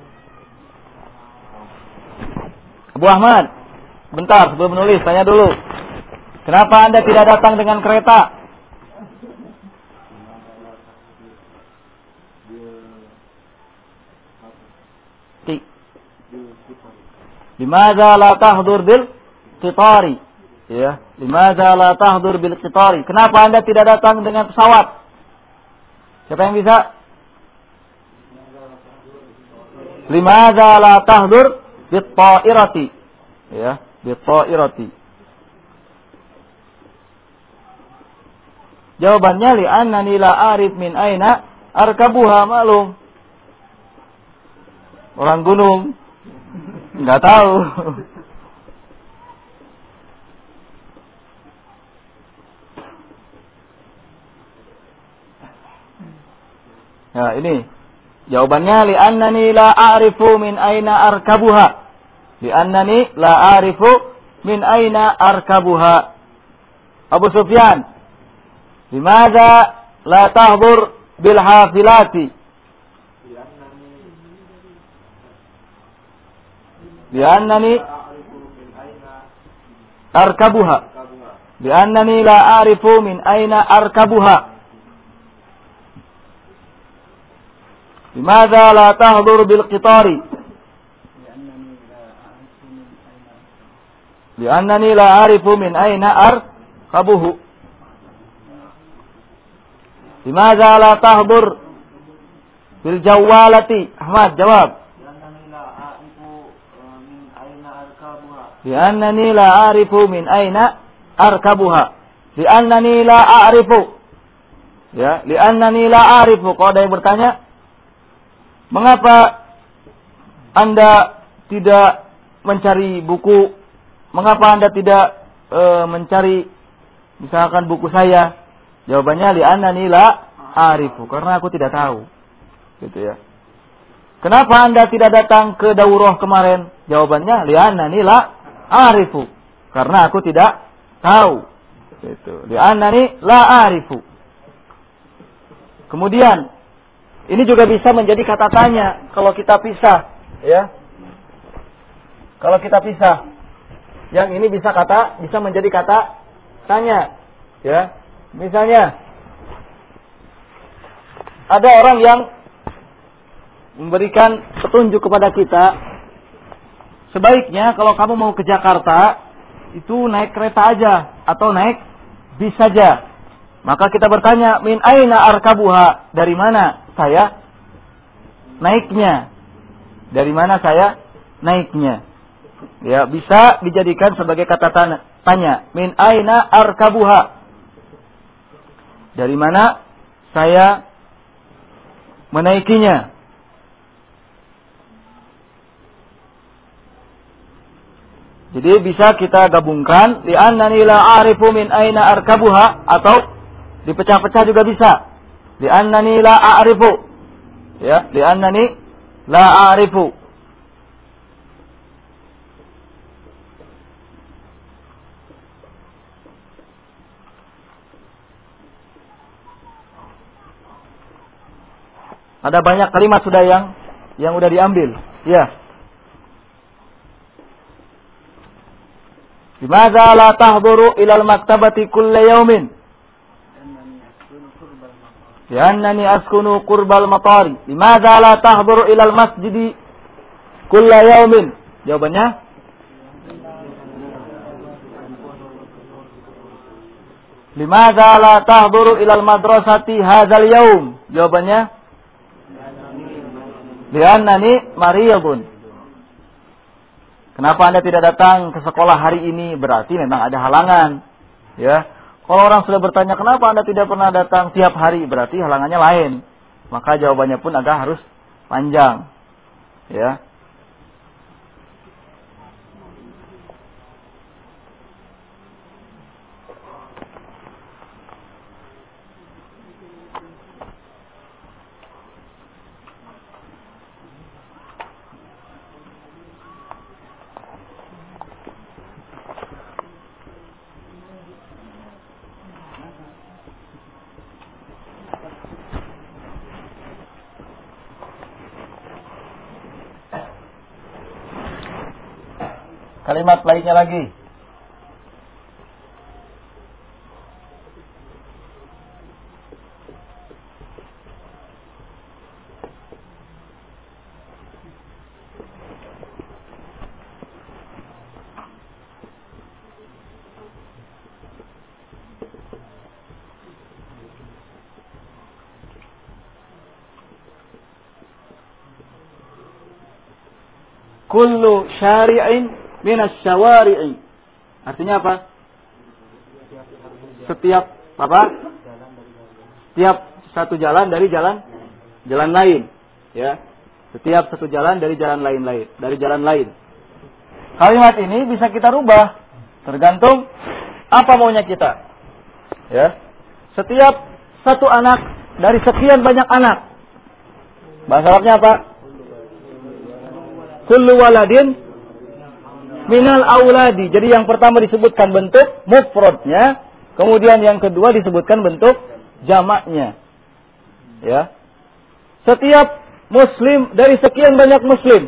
Abu Ahmad, bentar sebelum menulis tanya dulu. Kenapa Anda tidak datang dengan kereta? Limadza la tahdur bil qitari? Ya, limadza la tahdur bil qitari? Kenapa Anda tidak datang dengan pesawat? Siapa yang bisa? Limadza la tahdur bit ta'irati? Ya, bit ta'irati. Jawabannya li'annani la arif min aina arkabuha, maklum. Orang gunung enggak tahu. Nah, ini jawabannya li'annani la a'rifu min aina arkabuha. Li'annani la a'rifu min aina arkabuha. Abu Sufyan, limadza la tahdur bil hafilati? Li'annani arkabuha. Li'annani la a'rifu min aina arkabuha. Limadza la tahdur bil qitari? Li'annani la a'rifu min aina arkabuhu. Limadza la tahdur bil jawalati? Ahmad, jawab. Li'annani la a'rifu min aina arkabuha. Li'annani la a'rifu. Ya, li'annani la a'rifu. Kalau ada yang bertanya, mengapa Anda tidak mencari buku? Mengapa Anda tidak mencari misalkan buku saya? Jawabannya li'annani la a'rifu. Karena aku tidak tahu. Gitu ya. Kenapa Anda tidak datang ke daurah kemarin? Jawabannya li'annani la a'rifu. Karena aku tidak tahu. Gitu. Li'annani la a'rifu. Kemudian ini juga bisa menjadi kata tanya kalau kita pisah, ya. Kalau kita pisah, yang ini bisa menjadi kata tanya, ya. Misalnya ada orang yang memberikan petunjuk kepada kita, sebaiknya kalau kamu mau ke Jakarta itu naik kereta aja atau naik bis saja. Maka kita bertanya, min aina arkabuha? Dari mana saya naiknya? Dari mana saya naiknya? Ya, bisa dijadikan sebagai kata tanya. Min aina arkabuha? Dari mana saya menaikinya? Jadi bisa kita gabungkan li'annani la a'rifu min aina arkabuha, atau dipecah-pecah juga bisa. Li'annani la a'rifu. Ya, li'annani la a'rifu. Ada banyak kalimat sudah yang udah diambil. Ya. Limadza la tahduru ila al-maktabati kulla yawmin? Li'annani askunu qurbal matari. Limadza la tahduru ila al-masjidi kulla yawmin? Jawabannya? Limadza la tahduru ila al-madrasati hadzal yawm? Jawabannya? Li'annani mariyadun. Kenapa Anda tidak datang ke sekolah hari ini? Berarti memang ada halangan. Ya. Kalau orang sudah bertanya, kenapa Anda tidak pernah datang tiap hari? Berarti halangannya lain. Maka jawabannya pun agak harus panjang. Ya. Kalimat lainnya lagi. Kullu syari'in minas syawari'i. Artinya apa? Setiap apa? Setiap satu jalan dari jalan lain, ya. Setiap satu jalan dari jalan lain. Kalimat ini bisa kita rubah tergantung apa maunya kita. Ya. Setiap satu anak dari sekian banyak anak. Bahasa Arabnya apa? Kullu waladin minal auladi. Jadi yang pertama disebutkan bentuk mufradnya, kemudian yang kedua disebutkan bentuk jamaknya. Ya. Setiap muslim dari sekian banyak muslim.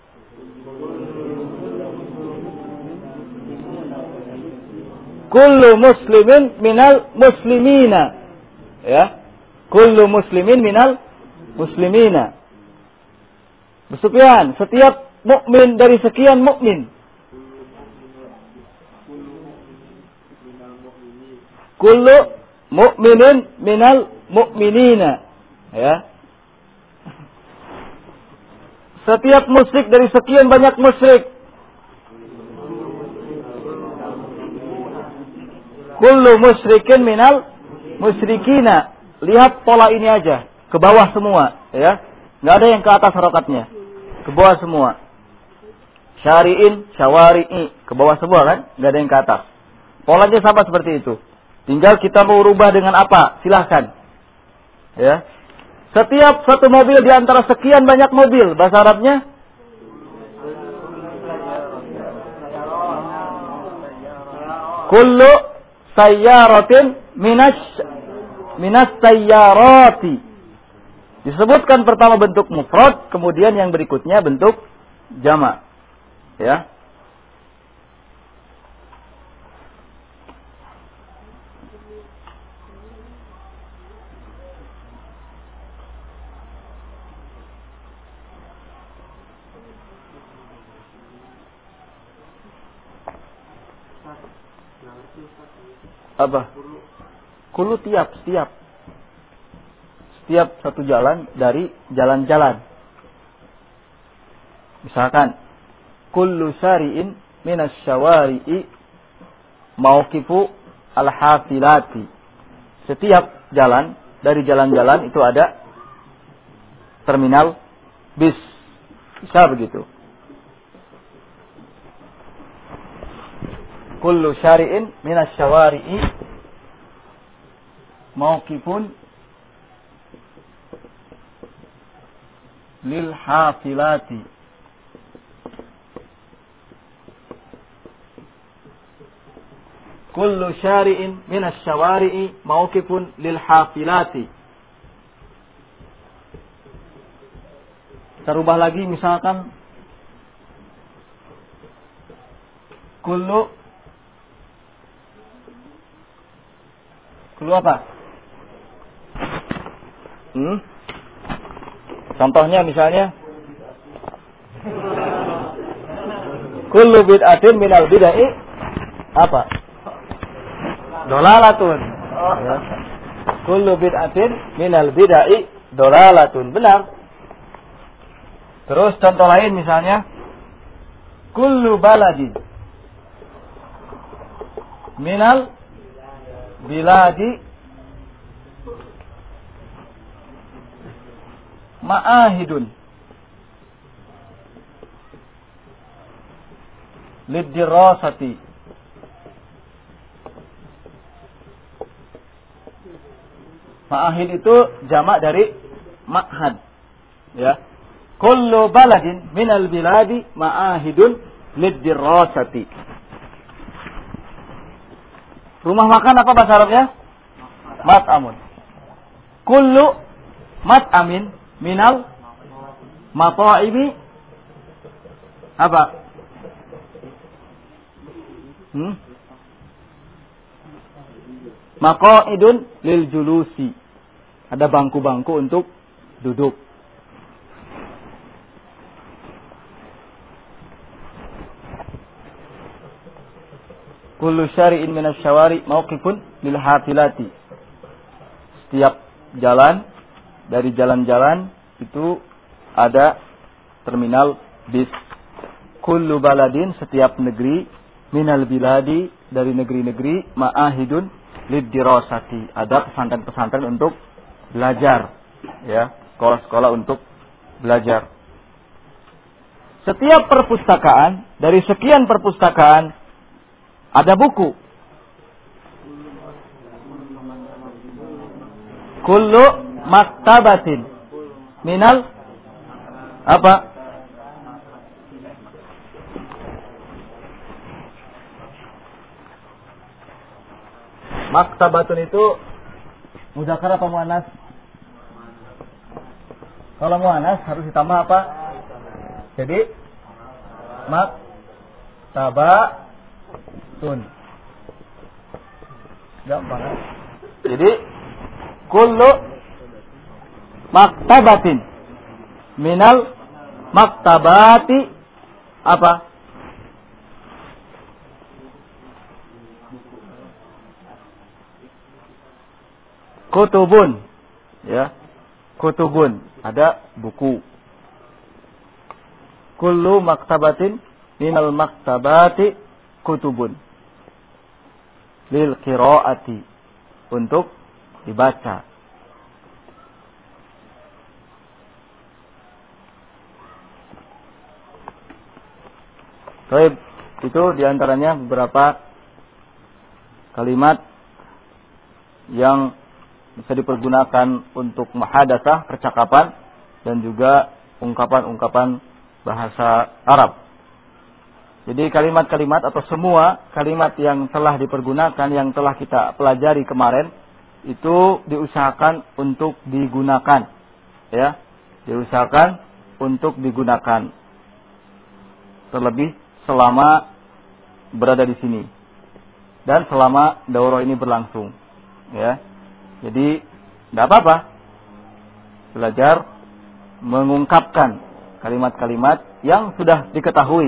Kullu muslimin minal muslimina. Ya. Kullu muslimin minal muslimina. Sufyan, setiap mukmin dari sekian mukmin. Kullu mu'minin minal mu'minina. Ya. Setiap musyrik dari sekian banyak musyrik. Kullu musyrikin minal musyrikina. Lihat pola ini aja, ke bawah semua, ya. Enggak ada yang ke atas harokatnya. Ke bawah semua. Syari'in, syawari'i, ke bawah semua kan? Enggak ada yang ke atas. Polanya sama seperti itu. Tinggal kita mau rubah dengan apa? Silahkan. Ya. Setiap satu mobil di antara sekian banyak mobil, bahasa Arabnya? Kullu sayyaratin minas sayyarati. Disebutkan pertama bentuk mufrad, kemudian yang berikutnya bentuk jamak. Ya. Apa? Kullu setiap satu jalan dari jalan-jalan. Misalkan kullu syari'in minas syawari'i mauqifu al-hafilati. Setiap jalan dari jalan-jalan itu ada terminal bis. Bisa begitu. Kullu syari'in minas syawari'i mauqifun lil hafilati. Kullu syari'in minas syawari'i mauqifun lil hafilati. Kita rubah lagi misalkan kullu apa? Contohnya misalnya kullu bid'atin minal bid'ai apa? Dolalatun. Ya. Kullu bid'atin minal bid'ai dolalatun. Benar. Terus contoh lain misalnya kullu baladin minal biladi ma'ahidun lidirasati. Ma'ahid itu jamak dari ma'had. Ya. Kullu baladin minal biladi ma'ahidun lidirasati. Rumah makan apa bahasa Arabnya? Mat'amun. Kullu mat'amin minal mata'imi apa? Maqa'idun lil julusi. Ada bangku-bangku untuk duduk. Kullu syari'in minas syawari mauqifun lil hafilati. Setiap jalan dari jalan-jalan itu ada terminal bis. Kullu baladin setiap negeri minal biladi dari negeri-negeri ma'ahidun lidirasati. Ada pesantren-pesantren untuk belajar, ya, sekolah-sekolah untuk belajar. Setiap perpustakaan dari sekian perpustakaan ada buku. Kullu maktabatin minal apa? Maktabatun itu muzakkar apa muannas? Kalau muannas harus ditambah apa? Jadi maktabatun. Gampang kan? Jadi kullu maktabatin minal maktabati apa? Kutubun, ya, kutubun, ada buku. Kullu maktabatin minal maktabati kutubun lil qiraati, untuk dibaca. Baik, itu diantaranya beberapa kalimat yang bisa dipergunakan untuk muhadatsah, percakapan, dan juga ungkapan-ungkapan bahasa Arab. Jadi kalimat-kalimat atau semua kalimat yang telah dipergunakan, yang telah kita pelajari kemarin, itu diusahakan untuk digunakan, ya, diusahakan untuk digunakan, terlebih selama berada di sini dan selama daurah ini berlangsung, ya. Jadi tidak apa-apa belajar mengungkapkan kalimat-kalimat yang sudah diketahui,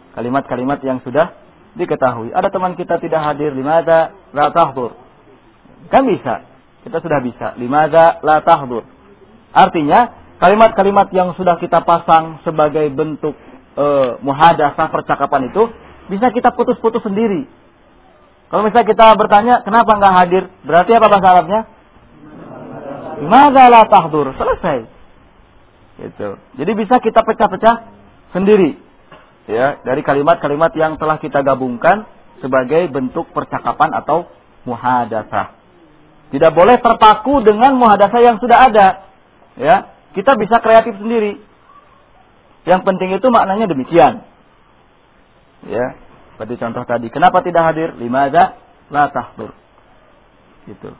kalimat-kalimat yang sudah diketahui. Ada teman kita tidak hadir, limada la tahdur. Kan bisa. Kita sudah bisa. Limadza la tahdur. Artinya, kalimat-kalimat yang sudah kita pasang sebagai bentuk muhadatsah percakapan itu bisa kita putus-putus sendiri. Kalau misalnya kita bertanya, kenapa enggak hadir? Berarti apa bahasa Arabnya? Limadza la tahdur. Selesai. Gitu. Jadi bisa kita pecah-pecah sendiri. Ya, dari kalimat-kalimat yang telah kita gabungkan sebagai bentuk percakapan atau muhadatsah. Tidak boleh terpaku dengan muhadatsah yang sudah ada. Ya, kita bisa kreatif sendiri. Yang penting itu maknanya demikian. Ya, seperti contoh tadi. Kenapa tidak hadir? Limadza la tahdur. Gitu.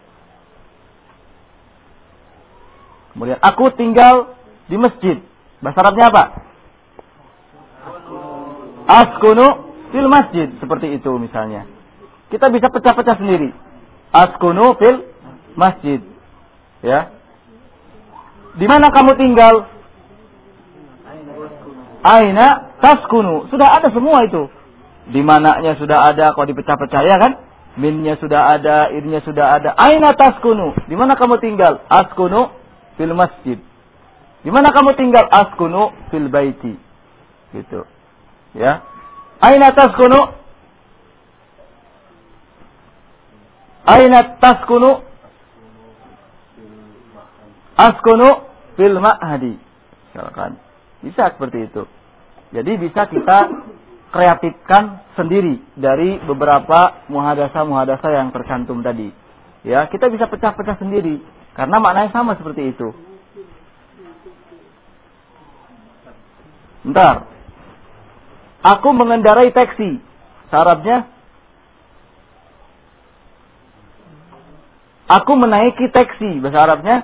Kemudian aku tinggal di masjid. Bahasa Arabnya apa? Askunu fil masjid. Seperti itu misalnya. Kita bisa pecah-pecah sendiri. Askunu fil masjid. Ya. Di mana kamu tinggal? Aina taskunu. Sudah ada semua itu. Di mananya sudah ada, kalau dipecah-pecah ya kan? Minnya sudah ada, irnya sudah ada. Aina taskunu. Di mana kamu tinggal? Askunu fil masjid. Di mana kamu tinggal? Askunu fil baiti. Gitu. Ya. Aina taskunu? Aina taskunu? Askunu fil ma'hadi. Misalkan. Bisa seperti itu. Jadi bisa kita kreatifkan sendiri dari beberapa muhadatsah-muhadatsah yang tercantum tadi. Ya, kita bisa pecah-pecah sendiri karena maknanya sama seperti itu. Bentar. Aku mengendarai taksi. Arabnya aku menaiki taksi. Bahasa Arabnya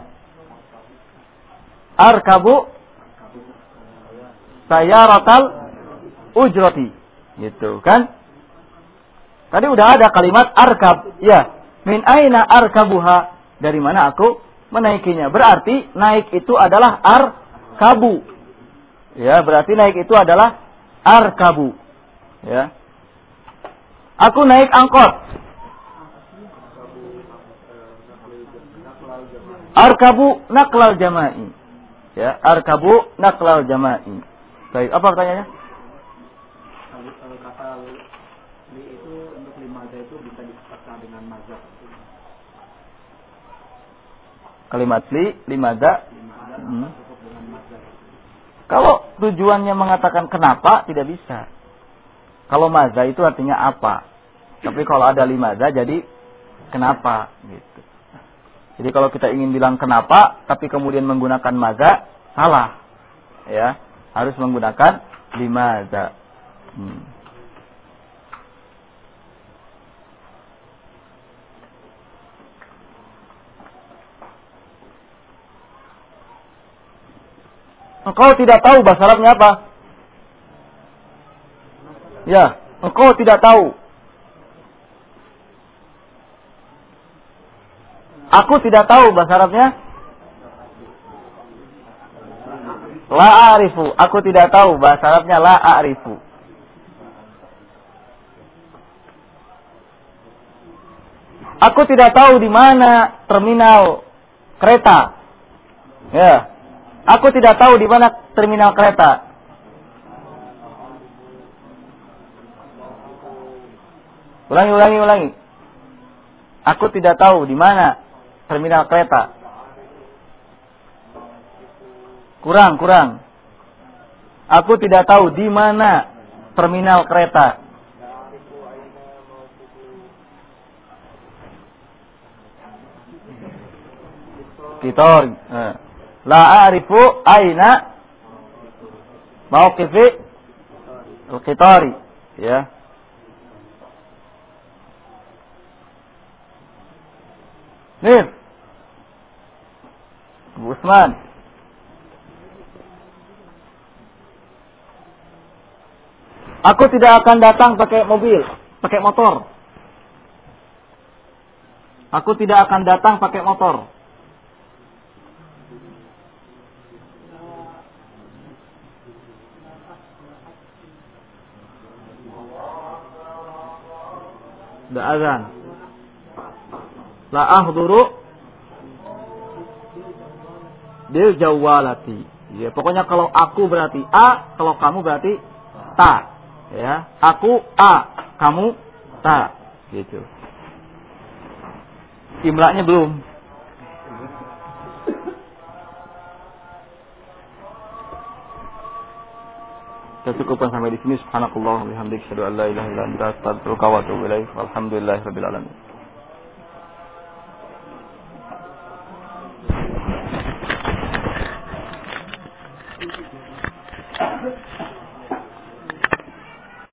arkabu sayaratal ujrati. Gitu kan? Tadi udah ada kalimat arkab. Ya. Min aina arkabuha. Dari mana aku menaikinya. Berarti naik itu adalah arkabu. Ya, berarti naik itu adalah arkabu. Ya. Aku naik angkot. Arkabu naqlal jama'i. Ya, arkabu naqlal jama'i. Baik, apa pertanyaannya? Kalau kata li itu untuk limadza itu bisa dipecah dengan mazhab. Kalimat limadza. Kalau tujuannya mengatakan kenapa, tidak bisa. Kalau maza itu artinya apa. Tapi kalau ada limadza jadi kenapa gitu. Jadi kalau kita ingin bilang kenapa tapi kemudian menggunakan maza, salah. Ya, harus menggunakan limadza. Engkau tidak tahu bahasa Arabnya apa? Ya, engkau tidak tahu. Aku tidak tahu bahasa Arabnya. La a'rifu. Aku tidak tahu bahasa Arabnya la a'rifu. Aku tidak tahu di mana terminal kereta. Ya. Aku tidak tahu di mana terminal kereta. Ulangi. Aku tidak tahu di mana terminal kereta. Kurang. Aku tidak tahu di mana terminal kereta. Kitor. La a'rifu aina mauqifi al-qitari. Ya. Nih. Bu Usman. Aku tidak akan datang pakai mobil, pakai motor. Aku tidak akan datang pakai motor. Sudah azan. La ahduru bil jawalati. Ya, pokoknya kalau aku berarti a, kalau kamu berarti ta. Ya, aku a, kamu ta. Gitu. Imla'nya belum. Kita cukupkan sampai di sini. Subhanakallah wa bihamdika asyhadu an la ilaha illa anta astaghfiruka wa atubu ilaik. Walhamdulillahirabbil alamin.